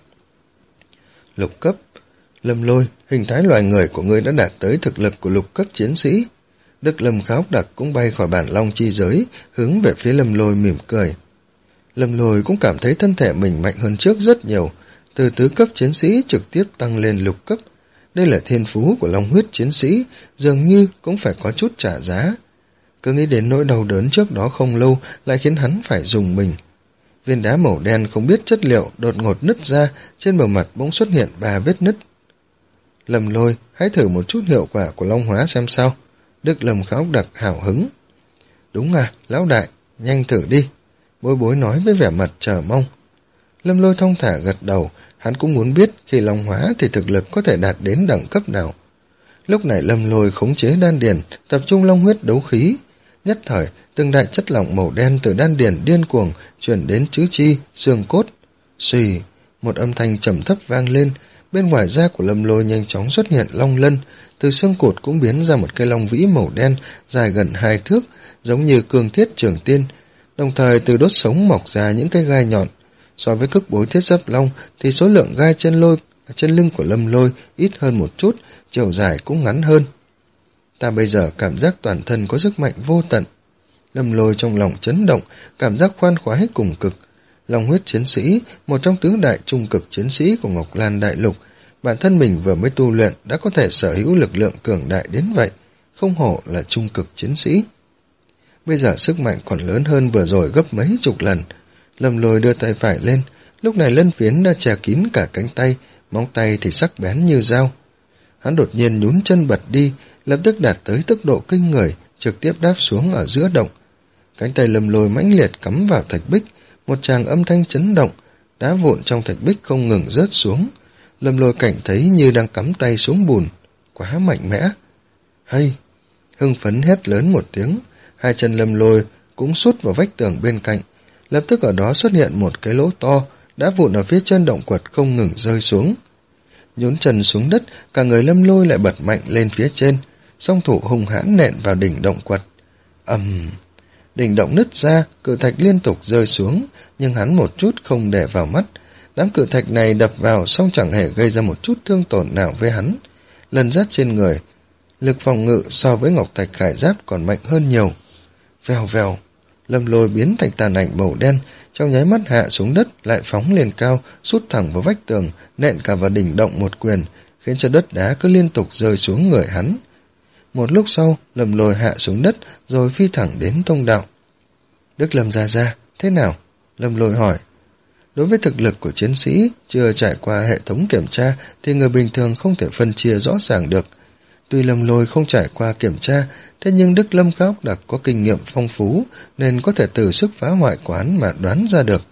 Lục cấp. Lâm Lôi, hình thái loài người của ngươi đã đạt tới thực lực của lục cấp chiến sĩ. Đức Lâm Kháo Đặc cũng bay khỏi bản long chi giới, hướng về phía Lâm Lôi mỉm cười. Lâm Lôi cũng cảm thấy thân thể mình mạnh hơn trước rất nhiều, từ tứ cấp chiến sĩ trực tiếp tăng lên lục cấp. Đây là thiên phú của Long huyết chiến sĩ, dường như cũng phải có chút trả giá. Cứ nghĩ đến nỗi đau đớn trước đó không lâu lại khiến hắn phải dùng mình. Viên đá màu đen không biết chất liệu đột ngột nứt ra, trên bề mặt bỗng xuất hiện ba vết nứt. Lâm Lôi, hãy thử một chút hiệu quả của long hóa xem sao. Đức Lâm Kháo Đặc hào hứng. Đúng à, lão đại, nhanh thử đi. Bối Bối nói với vẻ mặt chờ mong. Lâm Lôi thong thả gật đầu, hắn cũng muốn biết khi long hóa thì thực lực có thể đạt đến đẳng cấp nào. Lúc này Lâm Lôi khống chế đan điền, tập trung long huyết đấu khí. Nhất thời, từng đại chất lỏng màu đen từ đan điền điên cuồng chuyển đến tứ chi, xương cốt. Xùy, một âm thanh trầm thấp vang lên, bên ngoài da của Lâm Lôi nhanh chóng xuất hiện long lân, từ xương cột cũng biến ra một cây long vĩ màu đen dài gần hai thước, giống như cương thiết trường tiên, đồng thời từ đốt sống mọc ra những cái gai nhọn. So với cước bối thiết giáp long thì số lượng gai trên lôi trên lưng của Lâm Lôi ít hơn một chút, chiều dài cũng ngắn hơn. Ta bây giờ cảm giác toàn thân có sức mạnh vô tận. Lâm Lôi trong lòng chấn động, cảm giác khoan khoái cùng cực. Long huyết chiến sĩ, một trong tứ đại trung cực chiến sĩ của Ngọc Lan Đại Lục, bản thân mình vừa mới tu luyện đã có thể sở hữu lực lượng cường đại đến vậy, không hổ là trung cực chiến sĩ. Bây giờ sức mạnh còn lớn hơn vừa rồi gấp mấy chục lần. Lâm Lôi đưa tay phải lên, lúc này lân phiến đã che kín cả cánh tay, móng tay thì sắc bén như dao. Hắn đột nhiên nhún chân bật đi, lập tức đạt tới tốc độ kinh người, trực tiếp đáp xuống ở giữa động. Cánh tay Lâm Lôi mãnh liệt cắm vào thạch bích, một tràng âm thanh chấn động, đá vụn trong thạch bích không ngừng rớt xuống. Lâm Lôi cảnh thấy như đang cắm tay xuống bùn, quá mạnh mẽ. Hay! Hưng phấn hét lớn một tiếng, hai chân Lâm Lôi cũng sút vào vách tường bên cạnh, lập tức ở đó xuất hiện một cái lỗ to, đá vụn ở phía chân động quật không ngừng rơi xuống. Nhún chân xuống đất, cả người Lâm Lôi lại bật mạnh lên phía trên, song thủ hung hãn nện vào đỉnh động quật. Ầm! Đỉnh động nứt ra, cự thạch liên tục rơi xuống, nhưng hắn một chút không để vào mắt. Đám cự thạch này đập vào xong chẳng hề gây ra một chút thương tổn nào với hắn. Lần giáp trên người, lực phòng ngự so với ngọc thạch khải giáp còn mạnh hơn nhiều. Vèo vèo, Lâm Lôi biến thành tàn ảnh màu đen, trong nháy mắt hạ xuống đất lại phóng lên cao, sút thẳng vào vách tường, nện cả vào đỉnh động một quyền, khiến cho đất đá cứ liên tục rơi xuống người hắn. Một lúc sau, Lâm Lôi hạ xuống đất rồi phi thẳng đến thông đạo. Đức Lâm gia gia, thế nào? Lâm Lôi hỏi. Đối với thực lực của chiến sĩ, chưa trải qua hệ thống kiểm tra thì người bình thường không thể phân chia rõ ràng được. Tuy Lâm Lôi không trải qua kiểm tra, thế nhưng Đức Lâm Khá Ốc Đặc có kinh nghiệm phong phú nên có thể từ sức phá hoại của hắn mà đoán ra được.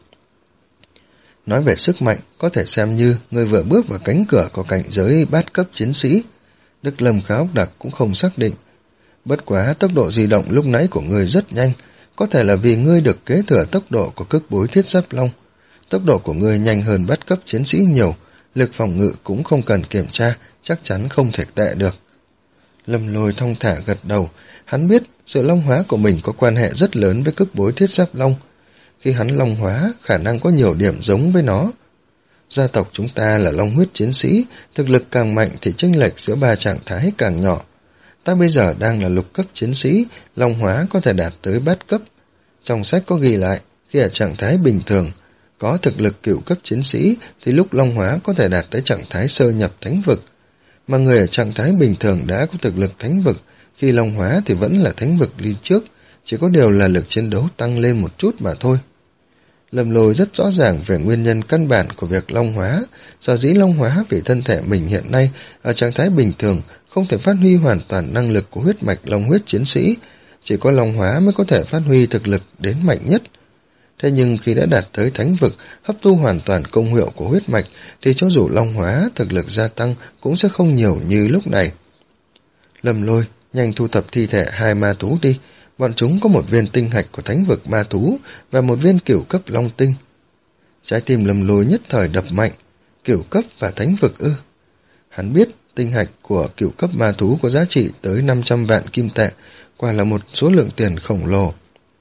Nói về sức mạnh, có thể xem như người vừa bước vào cánh cửa của cảnh giới bát cấp chiến sĩ. Đức Lâm Khá Ốc Đặc cũng không xác định. Bất quá tốc độ di động lúc nãy của ngươi rất nhanh, có thể là vì ngươi được kế thừa tốc độ của cước bối thiết giáp long. Tốc độ của ngươi nhanh hơn bát cấp chiến sĩ nhiều, lực phòng ngự cũng không cần kiểm tra, chắc chắn không thể tệ được. Lâm Lôi thong thả gật đầu, hắn biết sự long hóa của mình có quan hệ rất lớn với cước bối thiết giáp long. Khi hắn long hóa, khả năng có nhiều điểm giống với nó. Gia tộc chúng ta là long huyết chiến sĩ, thực lực càng mạnh thì chênh lệch giữa ba trạng thái càng nhỏ. Ta bây giờ đang là lục cấp chiến sĩ, long hóa có thể đạt tới bát cấp. Trong sách có ghi lại, khi ở trạng thái bình thường, có thực lực cửu cấp chiến sĩ thì lúc long hóa có thể đạt tới trạng thái sơ nhập thánh vực. Mà người ở trạng thái bình thường đã có thực lực thánh vực, khi long hóa thì vẫn là thánh vực đi trước, chỉ có điều là lực chiến đấu tăng lên một chút mà thôi. Lâm Lôi rất rõ ràng về nguyên nhân căn bản của việc long hóa, sở dĩ long hóa vì thân thể mình hiện nay ở trạng thái bình thường không thể phát huy hoàn toàn năng lực của huyết mạch long huyết chiến sĩ, chỉ có long hóa mới có thể phát huy thực lực đến mạnh nhất. Thế nhưng khi đã đạt tới thánh vực, hấp thu hoàn toàn công hiệu của huyết mạch, thì cho dù long hóa, thực lực gia tăng cũng sẽ không nhiều như lúc này. Lâm Lôi, nhanh thu thập thi thể hai ma thú đi, bọn chúng có một viên tinh hạch của thánh vực ma thú và một viên cửu cấp long tinh. Trái tim Lâm Lôi nhất thời đập mạnh, cửu cấp và thánh vực ư. Hắn biết tinh hạch của cửu cấp ma thú có giá trị tới năm trăm vạn kim tệ, quả là một số lượng tiền khổng lồ.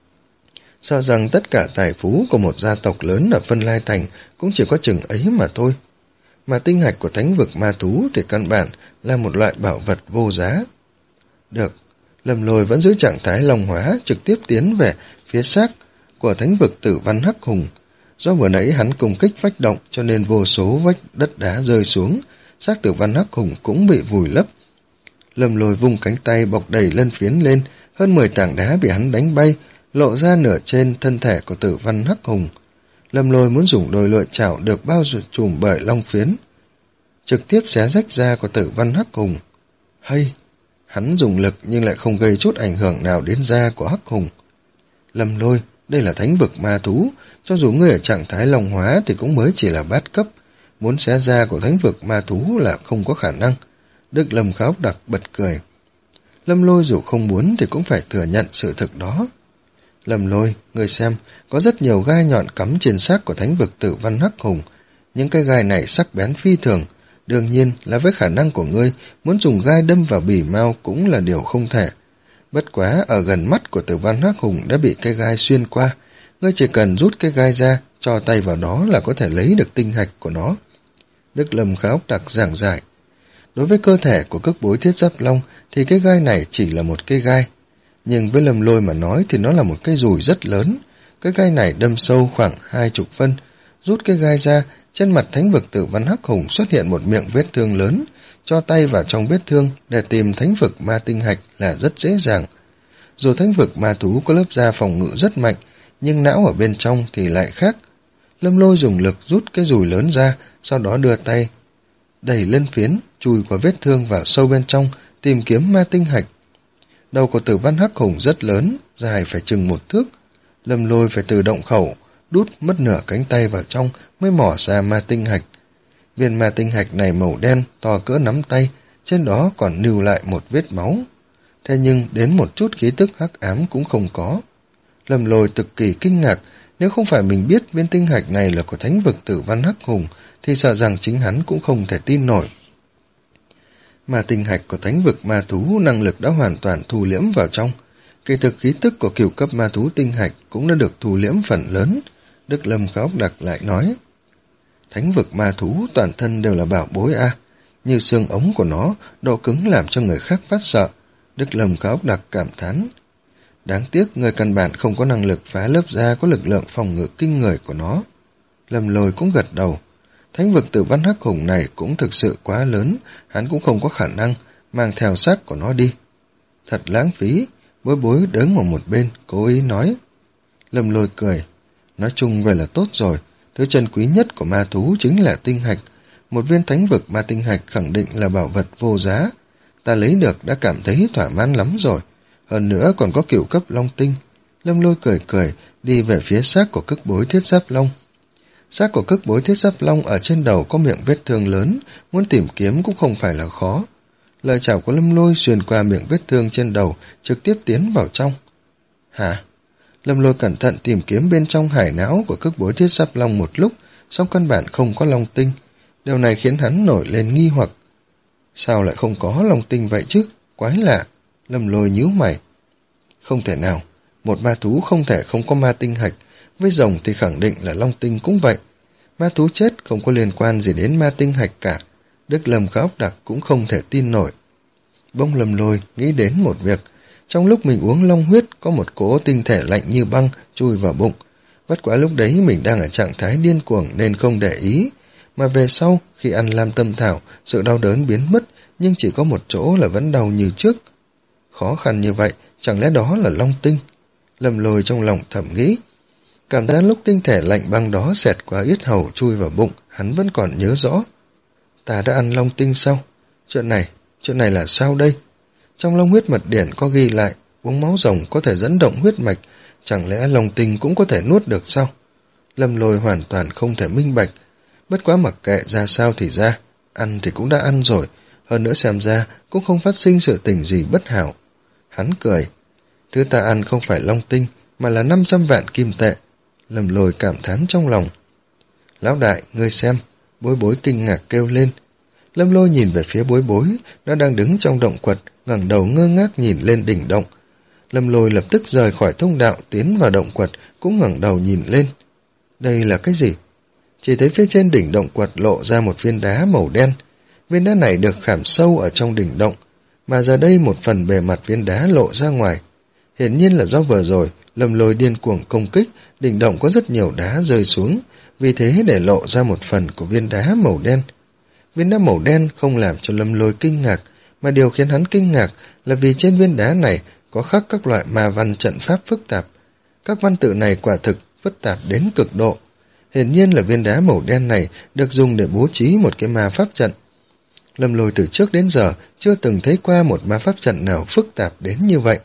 Sợ rằng tất cả tài phú của một gia tộc lớn ở Phân Lai Thành cũng chỉ có chừng ấy mà thôi. Mà tinh hạch của thánh vực ma thú thì căn bản là một loại bảo vật vô giá. Được, Lâm Lôi vẫn giữ trạng thái long hóa, trực tiếp tiến về phía xác của thánh vực Tử Văn Hắc Hùng. Do vừa nãy hắn cùng kích vách động cho nên vô số vách đất đá rơi xuống, xác Tử Văn Hắc Hùng cũng bị vùi lấp. Lâm Lôi vung cánh tay bọc đầy lân phiến lên, hơn mười tảng đá bị hắn đánh bay, lộ ra nửa trên thân thể của Tử Văn Hắc Hùng. Lâm Lôi muốn dùng đôi lưỡi chảo được bao trùm bởi long phiến, trực tiếp xé rách da của Tử Văn Hắc Hùng. Hay! Hắn dùng lực nhưng lại không gây chút ảnh hưởng nào đến da của Hắc Hùng. Lâm Lôi, đây là thánh vực ma thú, cho dù ngươi ở trạng thái long hóa thì cũng mới chỉ là bát cấp, muốn xé da của thánh vực ma thú là không có khả năng. Đức Lâm Khá Ốc Đặc bật cười. Lâm Lôi dù không muốn thì cũng phải thừa nhận sự thực đó. Lâm Lôi, ngươi xem, có rất nhiều gai nhọn cắm trên xác của thánh vực Tử Văn Hắc Hùng. Những cái gai này sắc bén phi thường, đương nhiên là với khả năng của ngươi, muốn dùng gai đâm vào bỉ mao cũng là điều không thể. Bất quá, ở gần mắt của Tử Văn Hắc Hùng đã bị cái gai xuyên qua, ngươi chỉ cần rút cái gai ra, cho tay vào đó là có thể lấy được tinh hạch của nó. Đức Lâm Khá Ốc Đặc giảng giải. Đối với cơ thể của cước bối thiết giáp long thì cái gai này chỉ là một cây gai, nhưng với Lâm Lôi mà nói thì nó là một cây dùi rất lớn. Cái gai này đâm sâu khoảng hai chục phân. Rút cái gai ra, trên mặt thánh vực Tử Văn Hắc Hùng xuất hiện một miệng vết thương lớn. Cho tay vào trong vết thương để tìm thánh vực ma tinh hạch là rất dễ dàng. Dù thánh vực ma thú có lớp da phòng ngự rất mạnh, nhưng não ở bên trong thì lại khác. Lâm Lôi dùng lực rút cái dùi lớn ra, sau đó đưa tay đẩy lên phiến, chùi qua vết thương vào sâu bên trong, tìm kiếm ma tinh hạch. Đầu của Tử Văn Hắc Hùng rất lớn, dài phải chừng một thước. Lâm Lôi phải từ động khẩu đút mất nửa cánh tay vào trong mới mỏ ra ma tinh hạch. Viên ma tinh hạch này màu đen, to cỡ nắm tay, trên đó còn nưu lại một vết máu. Thế nhưng đến một chút khí tức hắc ám cũng không có. Lâm Lôi cực kỳ kinh ngạc, nếu không phải mình biết viên tinh hạch này là của thánh vực Tử Văn Hắc Hùng, thì sợ rằng chính hắn cũng không thể tin nổi. Ma tinh hạch của thánh vực ma thú năng lực đã hoàn toàn thu liễm vào trong. Kỳ thực khí tức của cửu cấp ma thú tinh hạch cũng đã được thu liễm phần lớn. Đức Lâm Khá Óc Đặc lại nói, thánh vực ma thú toàn thân đều là bảo bối a, như xương ống của nó, độ cứng làm cho người khác phát sợ. Đức Lâm Khá Óc Đặc cảm thán, đáng tiếc người căn bản không có năng lực phá lớp da có lực lượng phòng ngự kinh người của nó. Lâm Lôi cũng gật đầu, thánh vực Tử Văn Hắc Hùng này cũng thực sự quá lớn, hắn cũng không có khả năng mang theo xác của nó đi. Thật lãng phí. Bối Bối đứng ở một bên, cố ý nói. Lâm Lôi cười, nói chung vậy là tốt rồi, thứ chân quý nhất của ma thú chính là tinh hạch. Một viên thánh vực ma tinh hạch khẳng định là bảo vật vô giá. Ta lấy được đã cảm thấy thỏa mãn lắm rồi, hơn nữa còn có cửu cấp long tinh. Lâm Lôi cười cười, đi về phía xác của cước bối thiết giáp long. Xác của cước bối thiết giáp long ở trên đầu có miệng vết thương lớn, muốn tìm kiếm cũng không phải là khó. Lời chào của Lâm Lôi xuyên qua miệng vết thương trên đầu, trực tiếp tiến vào trong. Hả? Lâm Lôi cẩn thận tìm kiếm bên trong hải não của cước bối thiết giáp long một lúc, song căn bản không có long tinh. Điều này khiến hắn nổi lên nghi hoặc. Sao lại không có long tinh vậy chứ? Quái lạ. Lâm Lôi nhíu mày. Không thể nào, một ma thú không thể không có ma tinh hạch, với rồng thì khẳng định là long tinh cũng vậy. Ma thú chết không có liên quan gì đến ma tinh hạch cả. Đức Lâm Khá Óc Đặc cũng không thể tin nổi. Bỗng Lâm Lôi nghĩ đến một việc. Trong lúc mình uống long huyết, có một cỗ tinh thể lạnh như băng chui vào bụng. Bất quá lúc đấy mình đang ở trạng thái điên cuồng nên không để ý. Mà về sau, khi ăn lam tâm thảo, sự đau đớn biến mất, nhưng chỉ có một chỗ là vẫn đau như trước. Khó khăn như vậy, chẳng lẽ đó là long tinh? Lâm Lôi trong lòng thầm nghĩ. Cảm giác lúc tinh thể lạnh băng đó xẹt qua yết hầu chui vào bụng, hắn vẫn còn nhớ rõ. Ta đã ăn long tinh sao? Chuyện này, chuyện này là sao đây? Trong Long Huyết Mật Điển có ghi lại, uống máu rồng có thể dẫn động huyết mạch, chẳng lẽ long tinh cũng có thể nuốt được sao? Lâm Lôi hoàn toàn không thể minh bạch, bất quá mặc kệ ra sao thì ra, ăn thì cũng đã ăn rồi, hơn nữa xem ra cũng không phát sinh sự tình gì bất hảo. Hắn cười, thứ ta ăn không phải long tinh, mà là năm trăm vạn kim tệ. Lâm Lôi cảm thán trong lòng. Lão đại, ngươi xem, Bối Bối kinh ngạc kêu lên. Lâm Lôi nhìn về phía Bối Bối, nó đang đứng trong động quật, ngẩng đầu ngơ ngác nhìn lên đỉnh động. Lâm Lôi lập tức rời khỏi thông đạo, tiến vào động quật, cũng ngẩng đầu nhìn lên. Đây là cái gì? Chỉ thấy phía trên đỉnh động quật lộ ra một viên đá màu đen. Viên đá này được khảm sâu ở trong đỉnh động, mà giờ đây một phần bề mặt viên đá lộ ra ngoài. Hiển nhiên là do vừa rồi, Lâm Lôi điên cuồng công kích, đỉnh động có rất nhiều đá rơi xuống, vì thế để lộ ra một phần của viên đá màu đen. Viên đá màu đen không làm cho Lâm Lôi kinh ngạc, mà điều khiến hắn kinh ngạc là vì trên viên đá này có khắc các loại ma văn trận pháp phức tạp. Các văn tự này quả thực phức tạp đến cực độ. Hiển nhiên là viên đá màu đen này được dùng để bố trí một cái ma pháp trận. Lâm Lôi từ trước đến giờ chưa từng thấy qua một ma pháp trận nào phức tạp đến như vậy.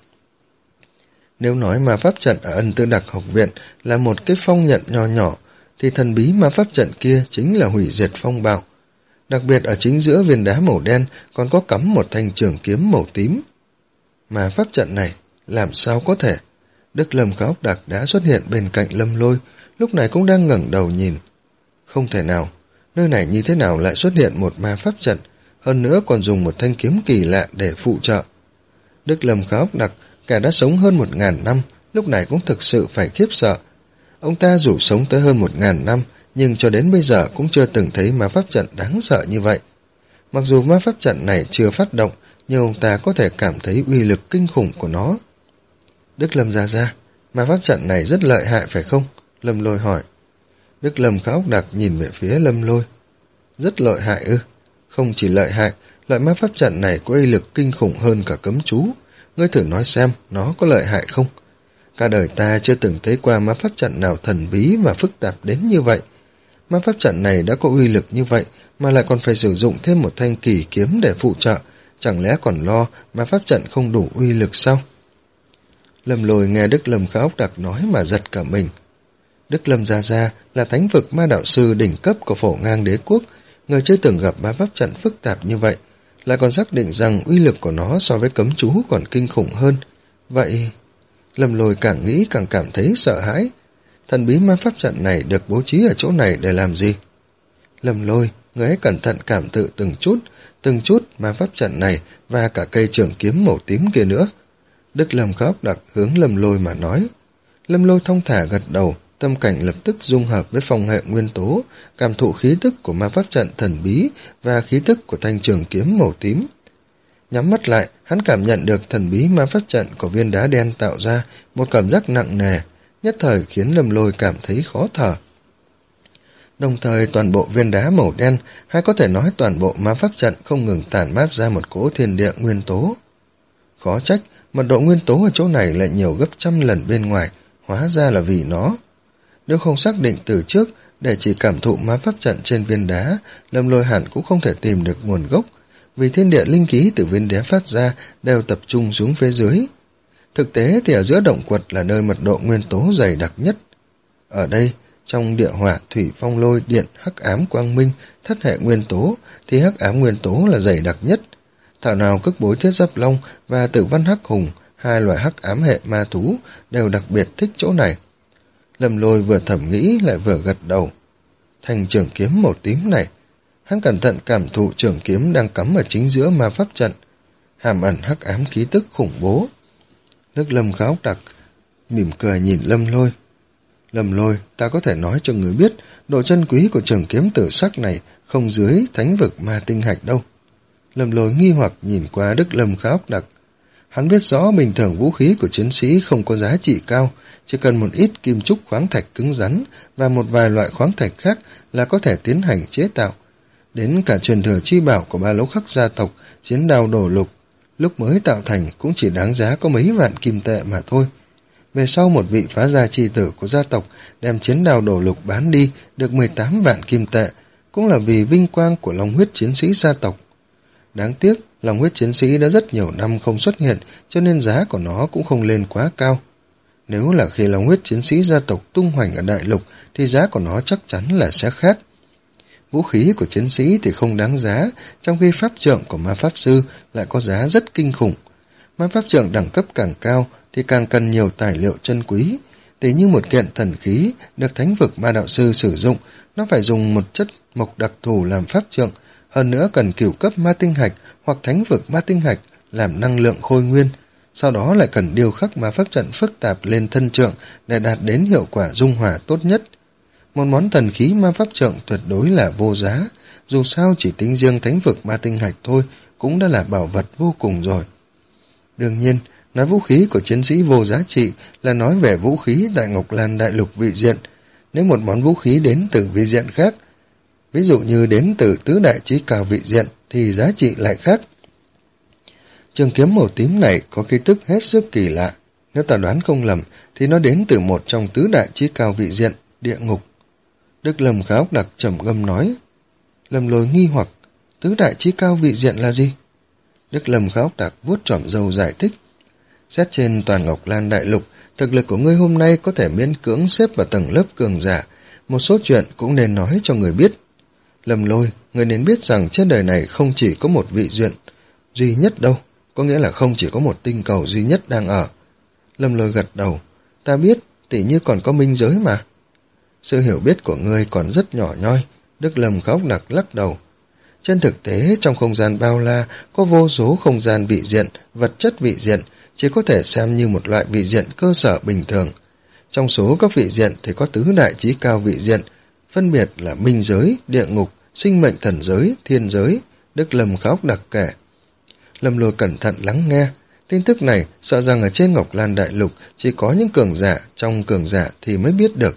Nếu nói ma pháp trận ở Ân Tư Đặc học viện là một cái phong nhận nho nhỏ, thì thần bí ma pháp trận kia chính là hủy diệt phong bạo. Đặc biệt ở chính giữa viên đá màu đen còn có cắm một thanh trường kiếm màu tím. Ma pháp trận này, làm sao có thể? Đức Lâm Khá Óc Đặc đã xuất hiện bên cạnh Lâm Lôi, lúc này cũng đang ngẩng đầu nhìn. Không thể nào, nơi này như thế nào lại xuất hiện một ma pháp trận, hơn nữa còn dùng một thanh kiếm kỳ lạ để phụ trợ. Đức Lâm Khá Óc Đặc, kẻ đã sống hơn một ngàn năm, lúc này cũng thực sự phải khiếp sợ. Ông ta dù sống tới hơn một ngàn năm, nhưng cho đến bây giờ cũng chưa từng thấy ma pháp trận đáng sợ như vậy. Mặc dù ma pháp trận này chưa phát động, nhưng ông ta có thể cảm thấy uy lực kinh khủng của nó. Đức Lâm ra ra, ma pháp trận này rất lợi hại phải không? Lâm Lôi hỏi. Đức Lâm khá ốc đặc nhìn về phía Lâm Lôi. Rất lợi hại ư? Không chỉ lợi hại, loại ma pháp trận này có uy lực kinh khủng hơn cả cấm chú. Ngươi thử nói xem, nó có lợi hại không? Cả đời ta chưa từng thấy qua ma pháp trận nào thần bí và phức tạp đến như vậy. Ma pháp trận này đã có uy lực như vậy, mà lại còn phải sử dụng thêm một thanh kỳ kiếm để phụ trợ. Chẳng lẽ còn lo ma pháp trận không đủ uy lực sao? Lâm Lôi nghe Đức Lâm khá ốc đặc nói mà giật cả mình. Đức Lâm Gia Gia là thánh vực ma đạo sư đỉnh cấp của Phổ Ngang Đế Quốc, người chưa từng gặp ma pháp trận phức tạp như vậy, lại còn xác định rằng uy lực của nó so với cấm chú còn kinh khủng hơn. Vậy... Lâm Lôi càng nghĩ càng cảm thấy sợ hãi. Thần bí ma pháp trận này được bố trí ở chỗ này để làm gì? Lâm Lôi, người hãy cẩn thận cảm tự từng chút, từng chút ma pháp trận này và cả cây trường kiếm màu tím kia nữa. Đức Lâm khá ốc đặc hướng Lâm Lôi mà nói. Lâm Lôi thong thả gật đầu, tâm cảnh lập tức dung hợp với phong hệ nguyên tố, cảm thụ khí tức của ma pháp trận thần bí và khí tức của thanh trường kiếm màu tím. Nhắm mắt lại, hắn cảm nhận được thần bí ma pháp trận của viên đá đen tạo ra một cảm giác nặng nề, nhất thời khiến Lâm Lôi cảm thấy khó thở. Đồng thời toàn bộ viên đá màu đen, hay có thể nói toàn bộ ma pháp trận không ngừng tản mát ra một cỗ thiên địa nguyên tố. Khó trách, mật độ nguyên tố ở chỗ này lại nhiều gấp trăm lần bên ngoài, hóa ra là vì nó. Nếu không xác định từ trước, để chỉ cảm thụ ma pháp trận trên viên đá, Lâm Lôi hẳn cũng không thể tìm được nguồn gốc, vì thiên địa linh khí từ viên đá phát ra đều tập trung xuống phía dưới. Thực tế thì ở giữa động quật là nơi mật độ nguyên tố dày đặc nhất. Ở đây, trong địa hỏa, thủy, phong, lôi, điện, hắc ám, quang minh, thất hệ nguyên tố, thì hắc ám nguyên tố là dày đặc nhất. Thảo nào cức bối thiết giáp long và tử văn hắc hùng, hai loại hắc ám hệ ma thú, đều đặc biệt thích chỗ này. Lâm Lôi vừa thẩm nghĩ lại vừa gật đầu. Thành trường kiếm màu tím này, hắn cẩn thận cảm thụ trường kiếm đang cắm ở chính giữa ma pháp trận, hàm ẩn hắc ám khí tức khủng bố. Nước Lâm khá ốc đặc, mỉm cười nhìn Lâm Lôi. Lâm Lôi, ta có thể nói cho người biết, độ chân quý của trường kiếm tử sắc này không dưới thánh vực ma tinh hạch đâu. Lâm Lôi nghi hoặc nhìn qua Đức Lâm khá ốc đặc. Hắn biết rõ bình thường vũ khí của chiến sĩ không có giá trị cao, chỉ cần một ít kim trúc khoáng thạch cứng rắn và một vài loại khoáng thạch khác là có thể tiến hành chế tạo. Đến cả truyền thừa chi bảo của Ba Lỗ Khắc gia tộc, chiến đao đổ lục, lúc mới tạo thành cũng chỉ đáng giá có mấy vạn kim tệ mà thôi. Về sau một vị phá gia chi tử của gia tộc đem chiến đao đổ lục bán đi được mười tám vạn kim tệ, cũng là vì vinh quang của long huyết chiến sĩ gia tộc. Đáng tiếc, long huyết chiến sĩ đã rất nhiều năm không xuất hiện, cho nên giá của nó cũng không lên quá cao. Nếu là khi long huyết chiến sĩ gia tộc tung hoành ở đại lục, thì giá của nó chắc chắn là sẽ khác. Vũ khí của chiến sĩ thì không đáng giá, trong khi pháp trượng của ma pháp sư lại có giá rất kinh khủng. Ma pháp trượng đẳng cấp càng cao thì càng cần nhiều tài liệu chân quý, tỉ như một kiện thần khí được thánh vực ma đạo sư sử dụng, nó phải dùng một chất mộc đặc thù làm pháp trượng, hơn nữa cần cửu cấp ma tinh hạch hoặc thánh vực ma tinh hạch làm năng lượng khôi nguyên, sau đó lại cần điêu khắc ma pháp trận phức tạp lên thân trượng để đạt đến hiệu quả dung hòa tốt nhất. Một món thần khí ma pháp trượng tuyệt đối là vô giá, dù sao chỉ tính riêng thánh vực ma tinh hạch thôi cũng đã là bảo vật vô cùng rồi. Đương nhiên, nói vũ khí của chiến sĩ vô giá trị là nói về vũ khí tại Ngọc Lan đại lục vị diện. Nếu một món vũ khí đến từ vị diện khác, ví dụ như đến từ tứ đại chí cao vị diện, thì giá trị lại khác. Trường kiếm màu tím này có khí tức hết sức kỳ lạ. Nếu ta đoán không lầm, thì nó đến từ một trong tứ đại chí cao vị diện, địa ngục. Đức Lâm khá ốc đặc trầm ngâm nói. Lâm Lôi nghi hoặc, tứ đại chí cao vị diện là gì? Đức Lâm khá ốc đặc vuốt trỏm râu giải thích. Xét trên toàn Ngọc Lan đại lục, thực lực của ngươi hôm nay có thể miễn cưỡng xếp vào tầng lớp cường giả, một số chuyện cũng nên nói cho người biết. Lâm Lôi, người nên biết rằng trên đời này không chỉ có một vị diện duy nhất đâu, có nghĩa là không chỉ có một tinh cầu duy nhất đang ở. Lâm Lôi gật đầu, ta biết, tỉ như còn có minh giới mà. Sự hiểu biết của ngươi còn rất nhỏ nhoi, Đức Lâm khá ốc đặc lắc đầu. Trên thực tế, trong không gian bao la, có vô số không gian vị diện, vật chất vị diện, chỉ có thể xem như một loại vị diện cơ sở bình thường. Trong số các vị diện thì có tứ đại chí cao vị diện, phân biệt là minh giới, địa ngục, sinh mệnh thần giới, thiên giới, Đức Lâm khóc đặc kể. Lâm Lôi cẩn thận lắng nghe. Tin tức này sợ rằng ở trên Ngọc Lan Đại Lục chỉ có những cường giả trong cường giả thì mới biết được.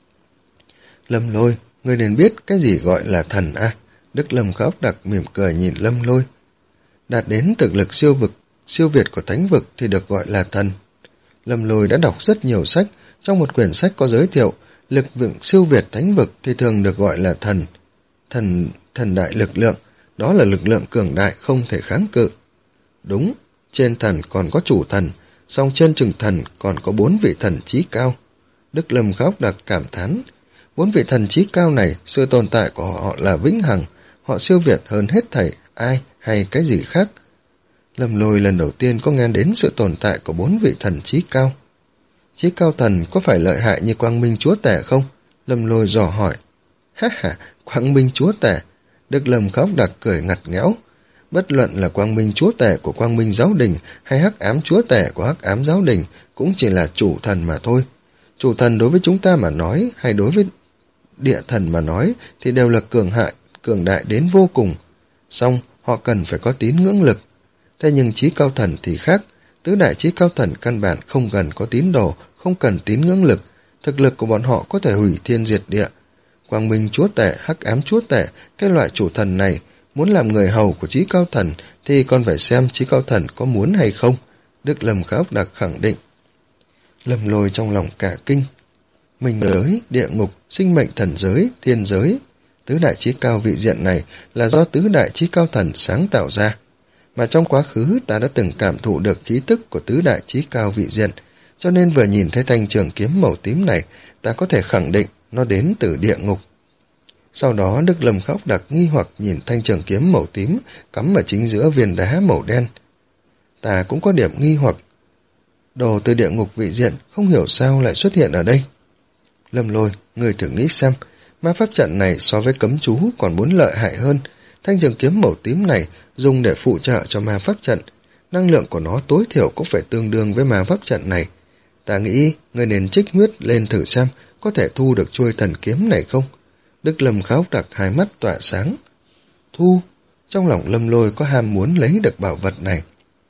Lâm Lôi, ngươi nên biết cái gì gọi là thần a? À? Đức Lâm khóc đặc mỉm cười nhìn Lâm Lôi. Đạt đến thực lực siêu vực, siêu việt của thánh vực thì được gọi là thần. Lâm Lôi đã đọc rất nhiều sách, trong một quyển sách có giới thiệu lực lượng siêu việt thánh vực thì thường được gọi là thần. Thần, thần đại lực lượng, đó là lực lượng cường đại không thể kháng cự. Đúng, trên thần còn có chủ thần, song trên chừng thần còn có bốn vị thần chí cao. Đức Lâm khóc đặc cảm thán. Bốn vị thần chí cao này, sự tồn tại của họ là vĩnh hằng, họ siêu việt hơn hết thảy ai hay cái gì khác. Lâm Lôi lần đầu tiên có nghe đến sự tồn tại của bốn vị thần chí cao. Chí cao thần có phải lợi hại như Quang Minh Chúa Tể không? Lâm Lôi dò hỏi. Ha ha, Quang Minh Chúa Tể. Đức Lâm khóc đặc cười ngặt nghẽo. Bất luận là Quang Minh Chúa Tể của Quang Minh Giáo Đình hay Hắc Ám Chúa Tể của Hắc Ám Giáo Đình cũng chỉ là chủ thần mà thôi. Chủ thần đối với chúng ta mà nói hay đối với địa thần mà nói thì đều là cường hại, cường đại đến vô cùng. Song họ cần phải có tín ngưỡng lực. Thế nhưng chí cao thần thì khác. Tứ đại chí cao thần căn bản không cần có tín đồ, không cần tín ngưỡng lực. Thực lực của bọn họ có thể hủy thiên diệt địa. Quang Minh Chúa Tể, Hắc Ám Chúa Tể, cái loại chủ thần này muốn làm người hầu của chí cao thần thì còn phải xem chí cao thần có muốn hay không. Đức Lâm khóc đặc khẳng định. Lâm Lôi trong lòng cả kinh. Minh giới, địa ngục, sinh mệnh thần giới, thiên giới. Tứ đại chí cao vị diện này là do tứ đại chí cao thần sáng tạo ra. Mà trong quá khứ ta đã từng cảm thụ được khí tức của tứ đại chí cao vị diện, cho nên vừa nhìn thấy thanh trường kiếm màu tím này, ta có thể khẳng định nó đến từ địa ngục. Sau đó Đức Lâm khóc đặc nghi hoặc nhìn thanh trường kiếm màu tím cắm ở chính giữa viên đá màu đen. Ta cũng có điểm nghi hoặc. Đồ từ địa ngục vị diện không hiểu sao lại xuất hiện ở đây. Lâm Lôi, người thử nghĩ xem, ma pháp trận này so với cấm chú còn muốn lợi hại hơn. Thanh trường kiếm màu tím này dùng để phụ trợ cho ma pháp trận. Năng lượng của nó tối thiểu cũng phải tương đương với ma pháp trận này. Ta nghĩ người nên trích huyết lên thử xem có thể thu được chuôi thần kiếm này không? Đức Lâm khóc đặc hai mắt tỏa sáng. Thu, trong lòng Lâm Lôi có ham muốn lấy được bảo vật này.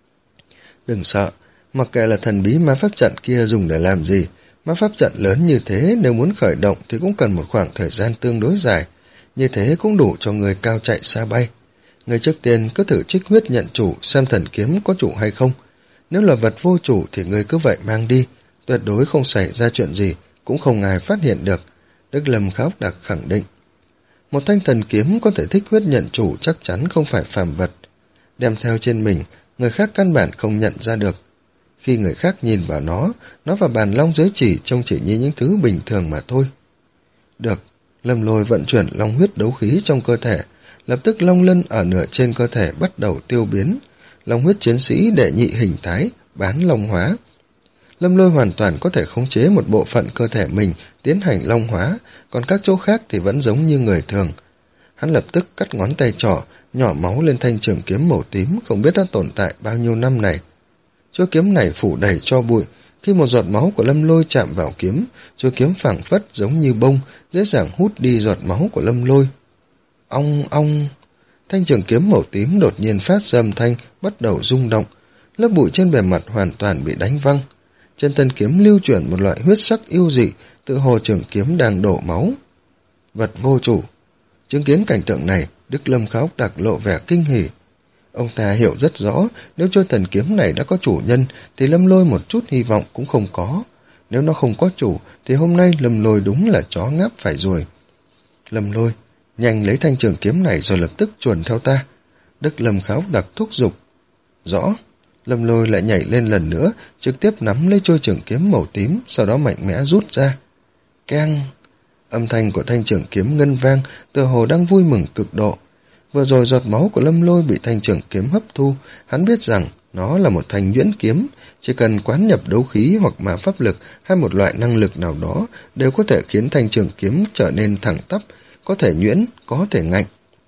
Đừng sợ, mặc kệ là thần bí ma pháp trận kia dùng để làm gì, ma pháp trận lớn như thế nếu muốn khởi động thì cũng cần một khoảng thời gian tương đối dài, như thế cũng đủ cho người cao chạy xa bay. Người trước tiên cứ thử trích huyết nhận chủ xem thần kiếm có chủ hay không. Nếu là vật vô chủ thì người cứ vậy mang đi, tuyệt đối không xảy ra chuyện gì, cũng không ai phát hiện được. Đức Lâm khóc đặc khẳng định. Một thanh thần kiếm có thể thích huyết nhận chủ chắc chắn không phải phàm vật. Đem theo trên mình, người khác căn bản không nhận ra được. Khi người khác nhìn vào nó, nó và bàn long giới chỉ trông chỉ như những thứ bình thường mà thôi. Được, Lâm Lôi vận chuyển long huyết đấu khí trong cơ thể, lập tức long lân ở nửa trên cơ thể bắt đầu tiêu biến. Long huyết chiến sĩ đệ nhị hình thái, bán long hóa. Lâm Lôi hoàn toàn có thể khống chế một bộ phận cơ thể mình tiến hành long hóa, còn các chỗ khác thì vẫn giống như người thường. Hắn lập tức cắt ngón tay trỏ, nhỏ máu lên thanh trường kiếm màu tím không biết đã tồn tại bao nhiêu năm này. Chuôi kiếm này phủ đầy tro bụi, khi một giọt máu của Lâm Lôi chạm vào kiếm, chuôi kiếm phảng phất giống như bông, dễ dàng hút đi giọt máu của Lâm Lôi. Ong ong, thanh trường kiếm màu tím đột nhiên phát ra âm thanh, bắt đầu rung động, lớp bụi trên bề mặt hoàn toàn bị đánh văng. Trên thân kiếm lưu chuyển một loại huyết sắc yêu dị, tự hồ trường kiếm đang đổ máu. Vật vô chủ. Chứng kiến cảnh tượng này, Đức Lâm khóc đặc lộ vẻ kinh hỉ. Ông ta hiểu rất rõ, nếu trôi thần kiếm này đã có chủ nhân, thì Lâm Lôi một chút hy vọng cũng không có. Nếu nó không có chủ, thì hôm nay Lâm Lôi đúng là chó ngáp phải ruồi. Lâm Lôi, nhanh lấy thanh trường kiếm này rồi lập tức chuồn theo ta. Đức Lâm khóc đặc thúc giục. Rõ. Lâm Lôi lại nhảy lên lần nữa, trực tiếp nắm lấy trôi trường kiếm màu tím, sau đó mạnh mẽ rút ra. Keng! Âm thanh của thanh trường kiếm ngân vang, tựa hồ đang vui mừng cực độ. Vừa rồi giọt máu của Lâm Lôi bị thanh trường kiếm hấp thu, hắn biết rằng nó là một thanh nhuyễn kiếm, chỉ cần quán nhập đấu khí hoặc mà pháp lực hay một loại năng lực nào đó đều có thể khiến thanh trường kiếm trở nên thẳng tắp, có thể nhuyễn, có thể ngạnh.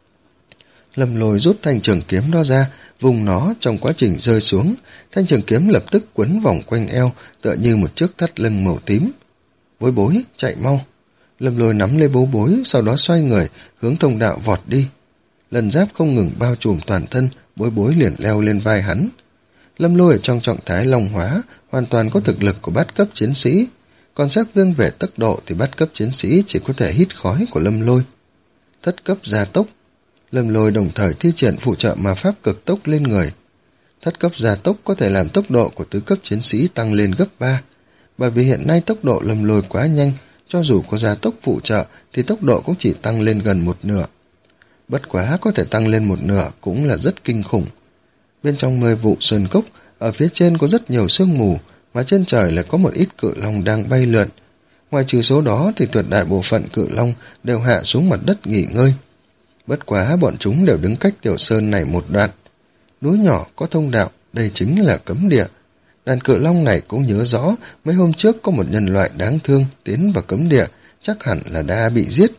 Lâm Lôi rút thanh trường kiếm đó ra, vùng nó trong quá trình rơi xuống, thanh trường kiếm lập tức quấn vòng quanh eo, tựa như một chiếc thắt lưng màu tím. Bối bối, chạy mau. Lâm Lôi nắm lấy bố bối, sau đó xoay người, hướng thông đạo vọt đi. lần giáp không ngừng bao trùm toàn thân, Bối Bối liền leo lên vai hắn. Lâm Lôi ở trong trạng thái long hóa, hoàn toàn có thực lực của bát cấp chiến sĩ, còn Giác Vương về tốc độ thì bát cấp chiến sĩ chỉ có thể hít khói của Lâm Lôi. Thất cấp gia tốc, Lâm Lôi đồng thời thi triển phụ trợ ma pháp cực tốc lên người. Thất cấp gia tốc có thể làm tốc độ của tứ cấp chiến sĩ tăng lên gấp ba, bởi vì hiện nay tốc độ Lâm Lôi quá nhanh, cho dù có gia tốc phụ trợ thì tốc độ cũng chỉ tăng lên gần một nửa. Bất quá có thể tăng lên một nửa cũng là rất kinh khủng. Bên trong mê vụ sơn cốc, ở phía trên có rất nhiều sương mù, mà trên trời lại có một ít cự long đang bay lượn. Ngoài trừ số đó thì tuyệt đại bộ phận cự long đều hạ xuống mặt đất nghỉ ngơi. Bất quá bọn chúng đều đứng cách tiểu sơn này một đoạn. Núi nhỏ có thông đạo, đây chính là cấm địa. Đàn cự long này cũng nhớ rõ mấy hôm trước có một nhân loại đáng thương tiến vào cấm địa, chắc hẳn là đã bị giết.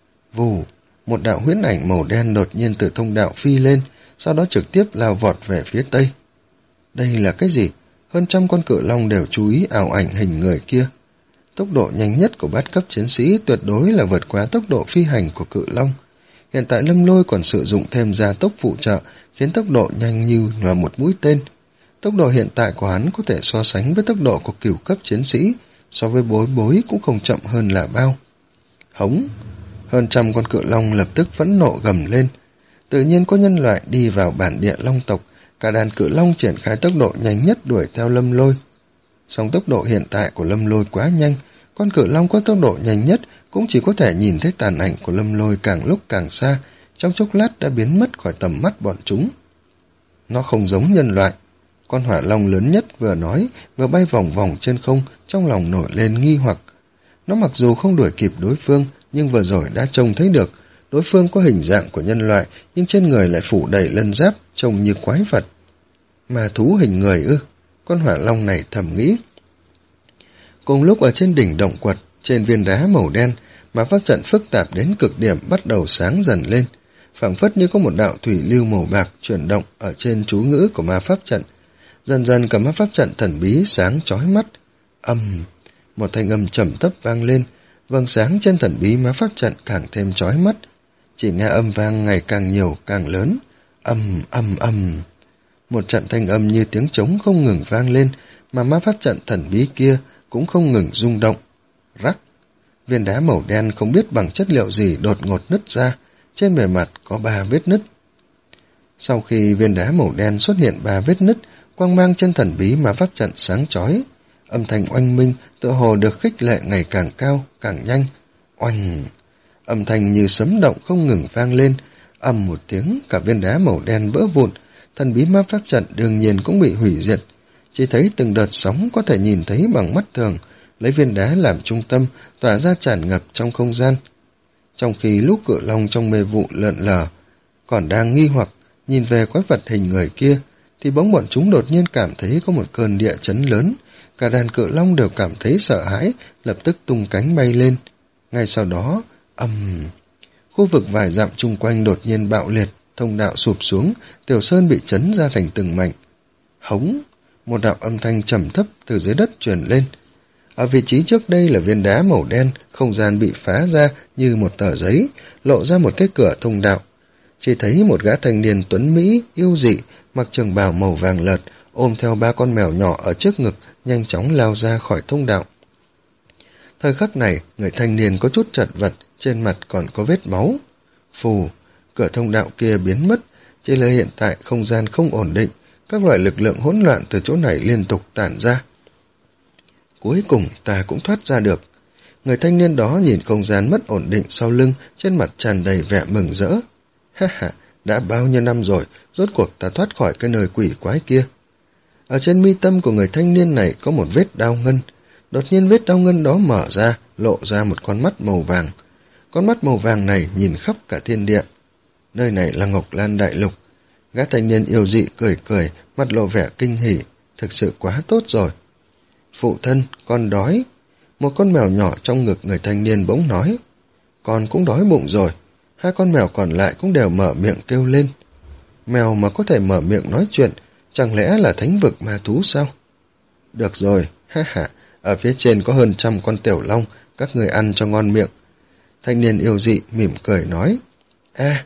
Vù, một đạo huyễn ảnh màu đen đột nhiên từ thông đạo phi lên, sau đó trực tiếp lao vọt về phía tây. Đây là cái gì? Hơn trăm con cự long đều chú ý ảo ảnh hình người kia. Tốc độ nhanh nhất của bát cấp chiến sĩ tuyệt đối là vượt quá tốc độ phi hành của cự long. Hiện tại Lâm Lôi còn sử dụng thêm gia tốc phụ trợ, khiến tốc độ nhanh như là một mũi tên. Tốc độ hiện tại của hắn có thể so sánh với tốc độ của cửu cấp chiến sĩ, so với Bối Bối cũng không chậm hơn là bao. Hống! Hơn trăm con cự long lập tức phẫn nộ gầm lên. Tự nhiên có nhân loại đi vào bản địa long tộc, cả đàn cự long triển khai tốc độ nhanh nhất đuổi theo Lâm Lôi. Song tốc độ hiện tại của Lâm Lôi quá nhanh, con cự long có tốc độ nhanh nhất cũng chỉ có thể nhìn thấy tàn ảnh của Lâm Lôi càng lúc càng xa, trong chốc lát đã biến mất khỏi tầm mắt bọn chúng. Nó không giống nhân loại. Con hỏa long lớn nhất vừa nói, vừa bay vòng vòng trên không, trong lòng nổi lên nghi hoặc. Nó mặc dù không đuổi kịp đối phương, nhưng vừa rồi đã trông thấy được, đối phương có hình dạng của nhân loại, nhưng trên người lại phủ đầy lân giáp, trông như quái vật. Mà thú hình người ư? Con hỏa long này thầm nghĩ. Cùng lúc ở trên đỉnh động quật, trên viên đá màu đen, mà pháp trận phức tạp đến cực điểm bắt đầu sáng dần lên, phảng phất như có một đạo thủy lưu màu bạc chuyển động ở trên chú ngữ của ma pháp trận. Dần dần cả ma pháp trận thần bí sáng chói mắt. Âm, một thanh âm trầm thấp vang lên, vầng sáng trên thần bí ma pháp trận càng thêm chói mắt. Chỉ nghe âm vang ngày càng nhiều, càng lớn. Âm, âm, âm. Một trận thanh âm như tiếng trống không ngừng vang lên, mà ma pháp trận thần bí kia cũng không ngừng rung động. Rắc, viên đá màu đen không biết bằng chất liệu gì đột ngột nứt ra, trên bề mặt có ba vết nứt. Sau khi viên đá màu đen xuất hiện ba vết nứt, quang mang trên thần bí ma pháp trận sáng chói, âm thanh oanh minh tựa hồ được khích lệ ngày càng cao, càng nhanh. Oanh, âm thanh như sấm động không ngừng vang lên, ầm một tiếng cả viên đá màu đen vỡ vụn, thần bí ma pháp trận đương nhiên cũng bị hủy diệt. Chỉ thấy từng đợt sóng có thể nhìn thấy bằng mắt thường, lấy viên đá làm trung tâm, tỏa ra tràn ngập trong không gian. Trong khi lúc cự long trong mê vụ lượn lờ, còn đang nghi hoặc nhìn về quái vật hình người kia, thì bỗng bọn chúng đột nhiên cảm thấy có một cơn địa chấn lớn. Cả đàn cự long đều cảm thấy sợ hãi, lập tức tung cánh bay lên. Ngay sau đó, ầm, khu vực vài dặm chung quanh đột nhiên bạo liệt, thông đạo sụp xuống, tiểu sơn bị chấn ra thành từng mảnh. Hống, một đạo âm thanh trầm thấp từ dưới đất truyền lên. Ở vị trí trước đây là viên đá màu đen, không gian bị phá ra như một tờ giấy, lộ ra một cái cửa thông đạo. Chỉ thấy một gã thanh niên tuấn Mỹ, yêu dị, mặc trường bào màu vàng lợt, ôm theo ba con mèo nhỏ ở trước ngực, nhanh chóng lao ra khỏi thông đạo. Thời khắc này, người thanh niên có chút chật vật, trên mặt còn có vết máu. Phù, cửa thông đạo kia biến mất, chỉ là hiện tại không gian không ổn định, các loại lực lượng hỗn loạn từ chỗ này liên tục tản ra. Cuối cùng ta cũng thoát ra được. Người thanh niên đó nhìn không gian mất ổn định sau lưng, trên mặt tràn đầy vẻ mừng rỡ. Ha ha, đã bao nhiêu năm rồi, rốt cuộc ta thoát khỏi cái nơi quỷ quái kia. Ở trên mi tâm của người thanh niên này có một vết đao ngân. Đột nhiên vết đao ngân đó mở ra, lộ ra một con mắt màu vàng. Con mắt màu vàng này nhìn khắp cả thiên địa. Nơi này là Ngọc Lan Đại Lục. Gã thanh niên yêu dị cười cười, mặt lộ vẻ kinh hỉ. Thực sự quá tốt rồi. Phụ thân, con đói. Một con mèo nhỏ trong ngực người thanh niên bỗng nói. Con cũng đói bụng rồi. Hai con mèo còn lại cũng đều mở miệng kêu lên. Mèo mà có thể mở miệng nói chuyện, chẳng lẽ là thánh vực ma thú sao? Được rồi, ha ha, ở phía trên có hơn trăm con tiểu long, các người ăn cho ngon miệng. Thanh niên yêu dị mỉm cười nói. A,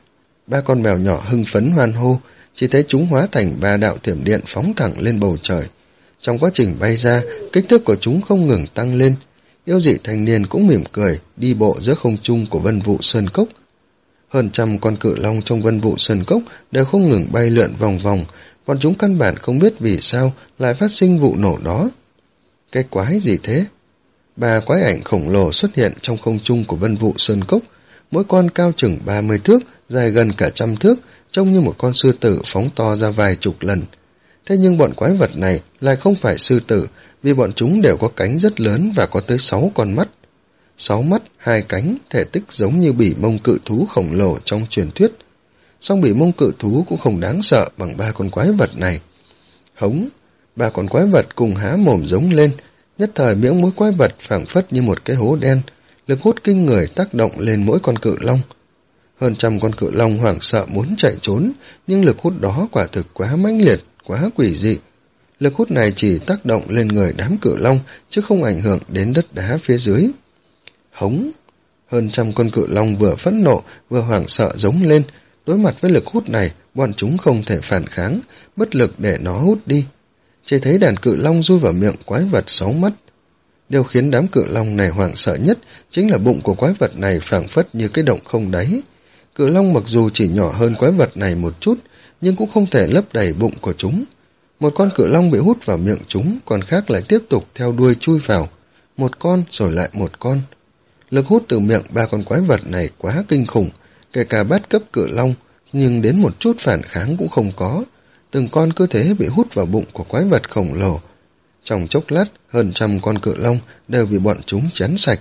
Ba con mèo nhỏ hưng phấn hoan hô, chỉ thấy chúng hóa thành ba đạo thiểm điện phóng thẳng lên bầu trời. Trong quá trình bay ra, kích thước của chúng không ngừng tăng lên. Yêu dị thanh niên cũng mỉm cười, đi bộ giữa không trung của Vân Vụ Sơn Cốc. Hơn trăm con cự long trong Vân Vụ Sơn Cốc đều không ngừng bay lượn vòng vòng, bọn chúng căn bản không biết vì sao lại phát sinh vụ nổ đó. Cái quái gì thế? Ba quái ảnh khổng lồ xuất hiện trong không trung của Vân Vụ Sơn Cốc, mỗi con cao chừng ba mươi thước, dài gần cả trăm thước, trông như một con sư tử phóng to ra vài chục lần. Thế nhưng bọn quái vật này lại không phải sư tử, vì bọn chúng đều có cánh rất lớn và có tới sáu con mắt. Sáu mắt, hai cánh, thể tích giống như bỉ mông cự thú khổng lồ trong truyền thuyết. Song bỉ mông cự thú cũng không đáng sợ bằng ba con quái vật này. Hống, ba con quái vật cùng há mồm giống lên, nhất thời miệng mỗi quái vật phảng phất như một cái hố đen, lực hút kinh người tác động lên mỗi con cự long. Hơn trăm con cự long hoảng sợ muốn chạy trốn, nhưng lực hút đó quả thực quá mãnh liệt, quá quỷ dị. Lực hút này chỉ tác động lên người đám cự long, chứ không ảnh hưởng đến đất đá phía dưới. Hống! Hơn trăm con cự long vừa phẫn nộ, vừa hoảng sợ giống lên. Đối mặt với lực hút này, bọn chúng không thể phản kháng, bất lực để nó hút đi. Chỉ thấy đàn cự long chui vào miệng quái vật sáu mắt. Điều khiến đám cự long này hoảng sợ nhất chính là bụng của quái vật này phảng phất như cái động không đáy. Cự long mặc dù chỉ nhỏ hơn quái vật này một chút, nhưng cũng không thể lấp đầy bụng của chúng. Một con cự long bị hút vào miệng chúng, còn khác lại tiếp tục theo đuôi chui vào. Một con rồi lại một con. Lực hút từ miệng ba con quái vật này quá kinh khủng, kể cả bát cấp cự long, nhưng đến một chút phản kháng cũng không có. Từng con cứ thế bị hút vào bụng của quái vật khổng lồ. Trong chốc lát, hơn trăm con cự long đều bị bọn chúng chén sạch.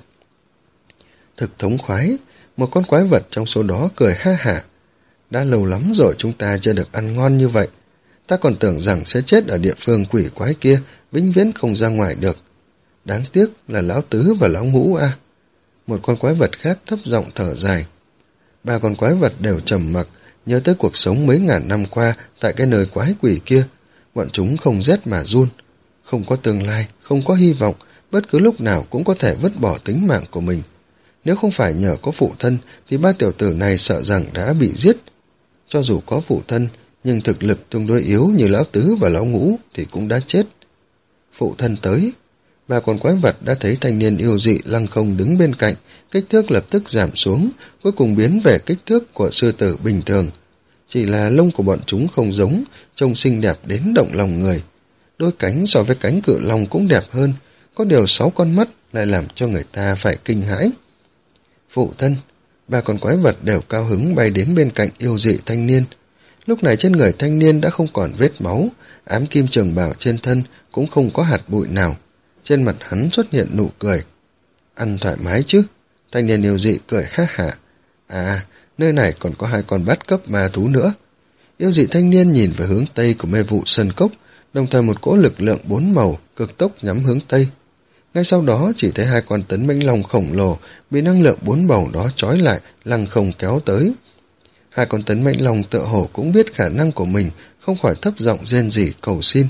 Thực thống khoái, một con quái vật trong số đó cười ha hả. Đã lâu lắm rồi chúng ta chưa được ăn ngon như vậy. Ta còn tưởng rằng sẽ chết ở địa phương quỷ quái kia, vĩnh viễn không ra ngoài được. Đáng tiếc là lão tứ và lão ngũ a. À. Một con quái vật khác thấp giọng thở dài. Ba con quái vật đều trầm mặc, nhớ tới cuộc sống mấy ngàn năm qua tại cái nơi quái quỷ kia. Bọn chúng không rét mà run. Không có tương lai, không có hy vọng, bất cứ lúc nào cũng có thể vứt bỏ tính mạng của mình. Nếu không phải nhờ có phụ thân, thì ba tiểu tử này sợ rằng đã bị giết. Cho dù có phụ thân, nhưng thực lực tương đối yếu như lão tứ và lão ngũ thì cũng đã chết. Phụ thân tới. Ba con quái vật đã thấy thanh niên yêu dị lăng không đứng bên cạnh, kích thước lập tức giảm xuống, cuối cùng biến về kích thước của sư tử bình thường. Chỉ là lông của bọn chúng không giống, trông xinh đẹp đến động lòng người. Đôi cánh so với cánh cự long cũng đẹp hơn, có điều sáu con mắt lại làm cho người ta phải kinh hãi. Phụ thân, ba con quái vật đều cao hứng bay đến bên cạnh yêu dị thanh niên. Lúc này trên người thanh niên đã không còn vết máu, ám kim trường bào trên thân cũng không có hạt bụi nào. Trên mặt hắn xuất hiện nụ cười. Ăn thoải mái chứ? Thanh niên yêu dị cười ha hả. À, nơi này còn có hai con bát cấp ma thú nữa. Yêu dị thanh niên nhìn về hướng tây của mê vụ sơn cốc, đồng thời một cỗ lực lượng bốn màu cực tốc nhắm hướng tây. Ngay sau đó chỉ thấy hai con tấn mãnh long khổng lồ bị năng lượng bốn màu đó trói lại, lăng không kéo tới. Hai con tấn mãnh long tựa hồ cũng biết khả năng của mình, không khỏi thấp giọng rên rỉ cầu xin.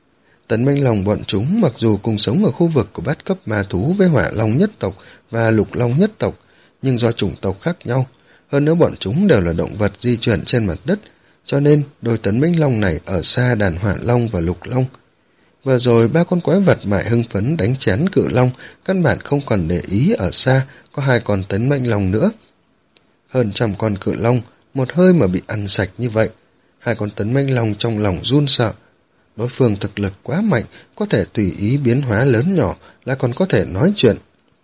Tấn mãnh long bọn chúng mặc dù cùng sống ở khu vực của bát cấp ma thú với hỏa long nhất tộc và lục long nhất tộc, nhưng do chủng tộc khác nhau, hơn nữa bọn chúng đều là động vật di chuyển trên mặt đất, cho nên đôi tấn mãnh long này ở xa đàn hỏa long và lục long. Vừa rồi ba con quái vật mải hưng phấn đánh chén cự long, căn bản không còn để ý ở xa có hai con tấn mãnh long nữa. Hơn trăm con cự long, một hơi mà bị ăn sạch như vậy, hai con tấn mãnh long trong lòng run sợ. Đối phương thực lực quá mạnh, có thể tùy ý biến hóa lớn nhỏ, là còn có thể nói chuyện.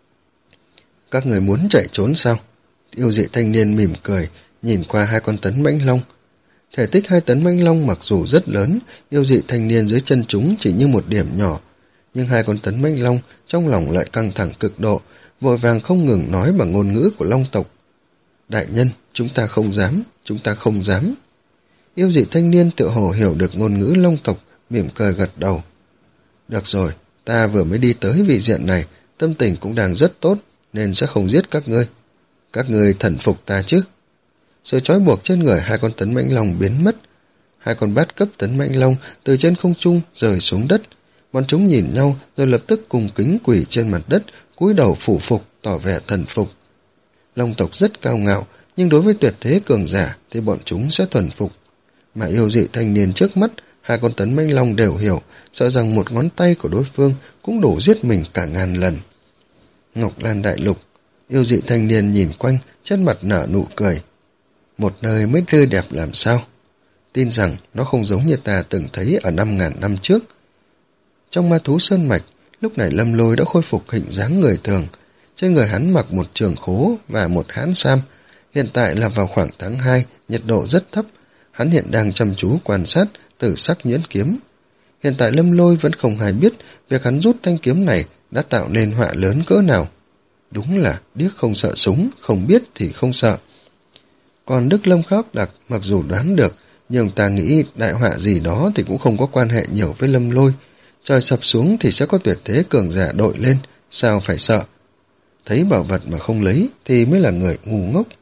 Các người muốn chạy trốn sao? Yêu dị thanh niên mỉm cười, nhìn qua hai con tấn mãnh long. Thể tích hai tấn mãnh long mặc dù rất lớn, yêu dị thanh niên dưới chân chúng chỉ như một điểm nhỏ, nhưng hai con tấn mãnh long trong lòng lại căng thẳng cực độ, vội vàng không ngừng nói bằng ngôn ngữ của long tộc. Đại nhân, chúng ta không dám, chúng ta không dám. Yêu dị thanh niên tự hồ hiểu được ngôn ngữ long tộc, mỉm cười gật đầu. Được rồi, ta vừa mới đi tới vị diện này, tâm tình cũng đang rất tốt, nên sẽ không giết các ngươi. Các ngươi thần phục ta chứ? Sự trói buộc trên người hai con tấn mãnh long biến mất. Hai con bát cấp tấn mãnh long từ trên không trung rơi xuống đất. Bọn chúng nhìn nhau rồi lập tức cùng kính quỳ trên mặt đất, cúi đầu phủ phục, tỏ vẻ thần phục. Long tộc rất cao ngạo, nhưng đối với tuyệt thế cường giả thì bọn chúng sẽ thuần phục. Mà yêu dị thanh niên trước mắt, hai con tấn manh long đều hiểu, sợ rằng một ngón tay của đối phương cũng đủ giết mình cả ngàn lần. Ngọc Lan Đại Lục, yêu dị thanh niên nhìn quanh, trên mặt nở nụ cười. Một nơi mới tươi đẹp làm sao? Tin rằng nó không giống như ta từng thấy ở năm ngàn năm trước. Trong ma thú sơn mạch, lúc này Lâm Lôi đã khôi phục hình dáng người thường. Trên người hắn mặc một trường khố và một hán sam. Hiện tại là vào khoảng tháng hai, nhiệt độ rất thấp. Hắn hiện đang chăm chú quan sát tử sắc nhuyễn kiếm. Hiện tại Lâm Lôi vẫn không hay biết việc hắn rút thanh kiếm này đã tạo nên họa lớn cỡ nào. Đúng là điếc không sợ súng, không biết thì không sợ. Còn Đức Lâm Kháp Đặc mặc dù đoán được, nhưng ta nghĩ đại họa gì đó thì cũng không có quan hệ nhiều với Lâm Lôi. Trời sập xuống thì sẽ có tuyệt thế cường giả đội lên, sao phải sợ. Thấy bảo vật mà không lấy thì mới là người ngu ngốc.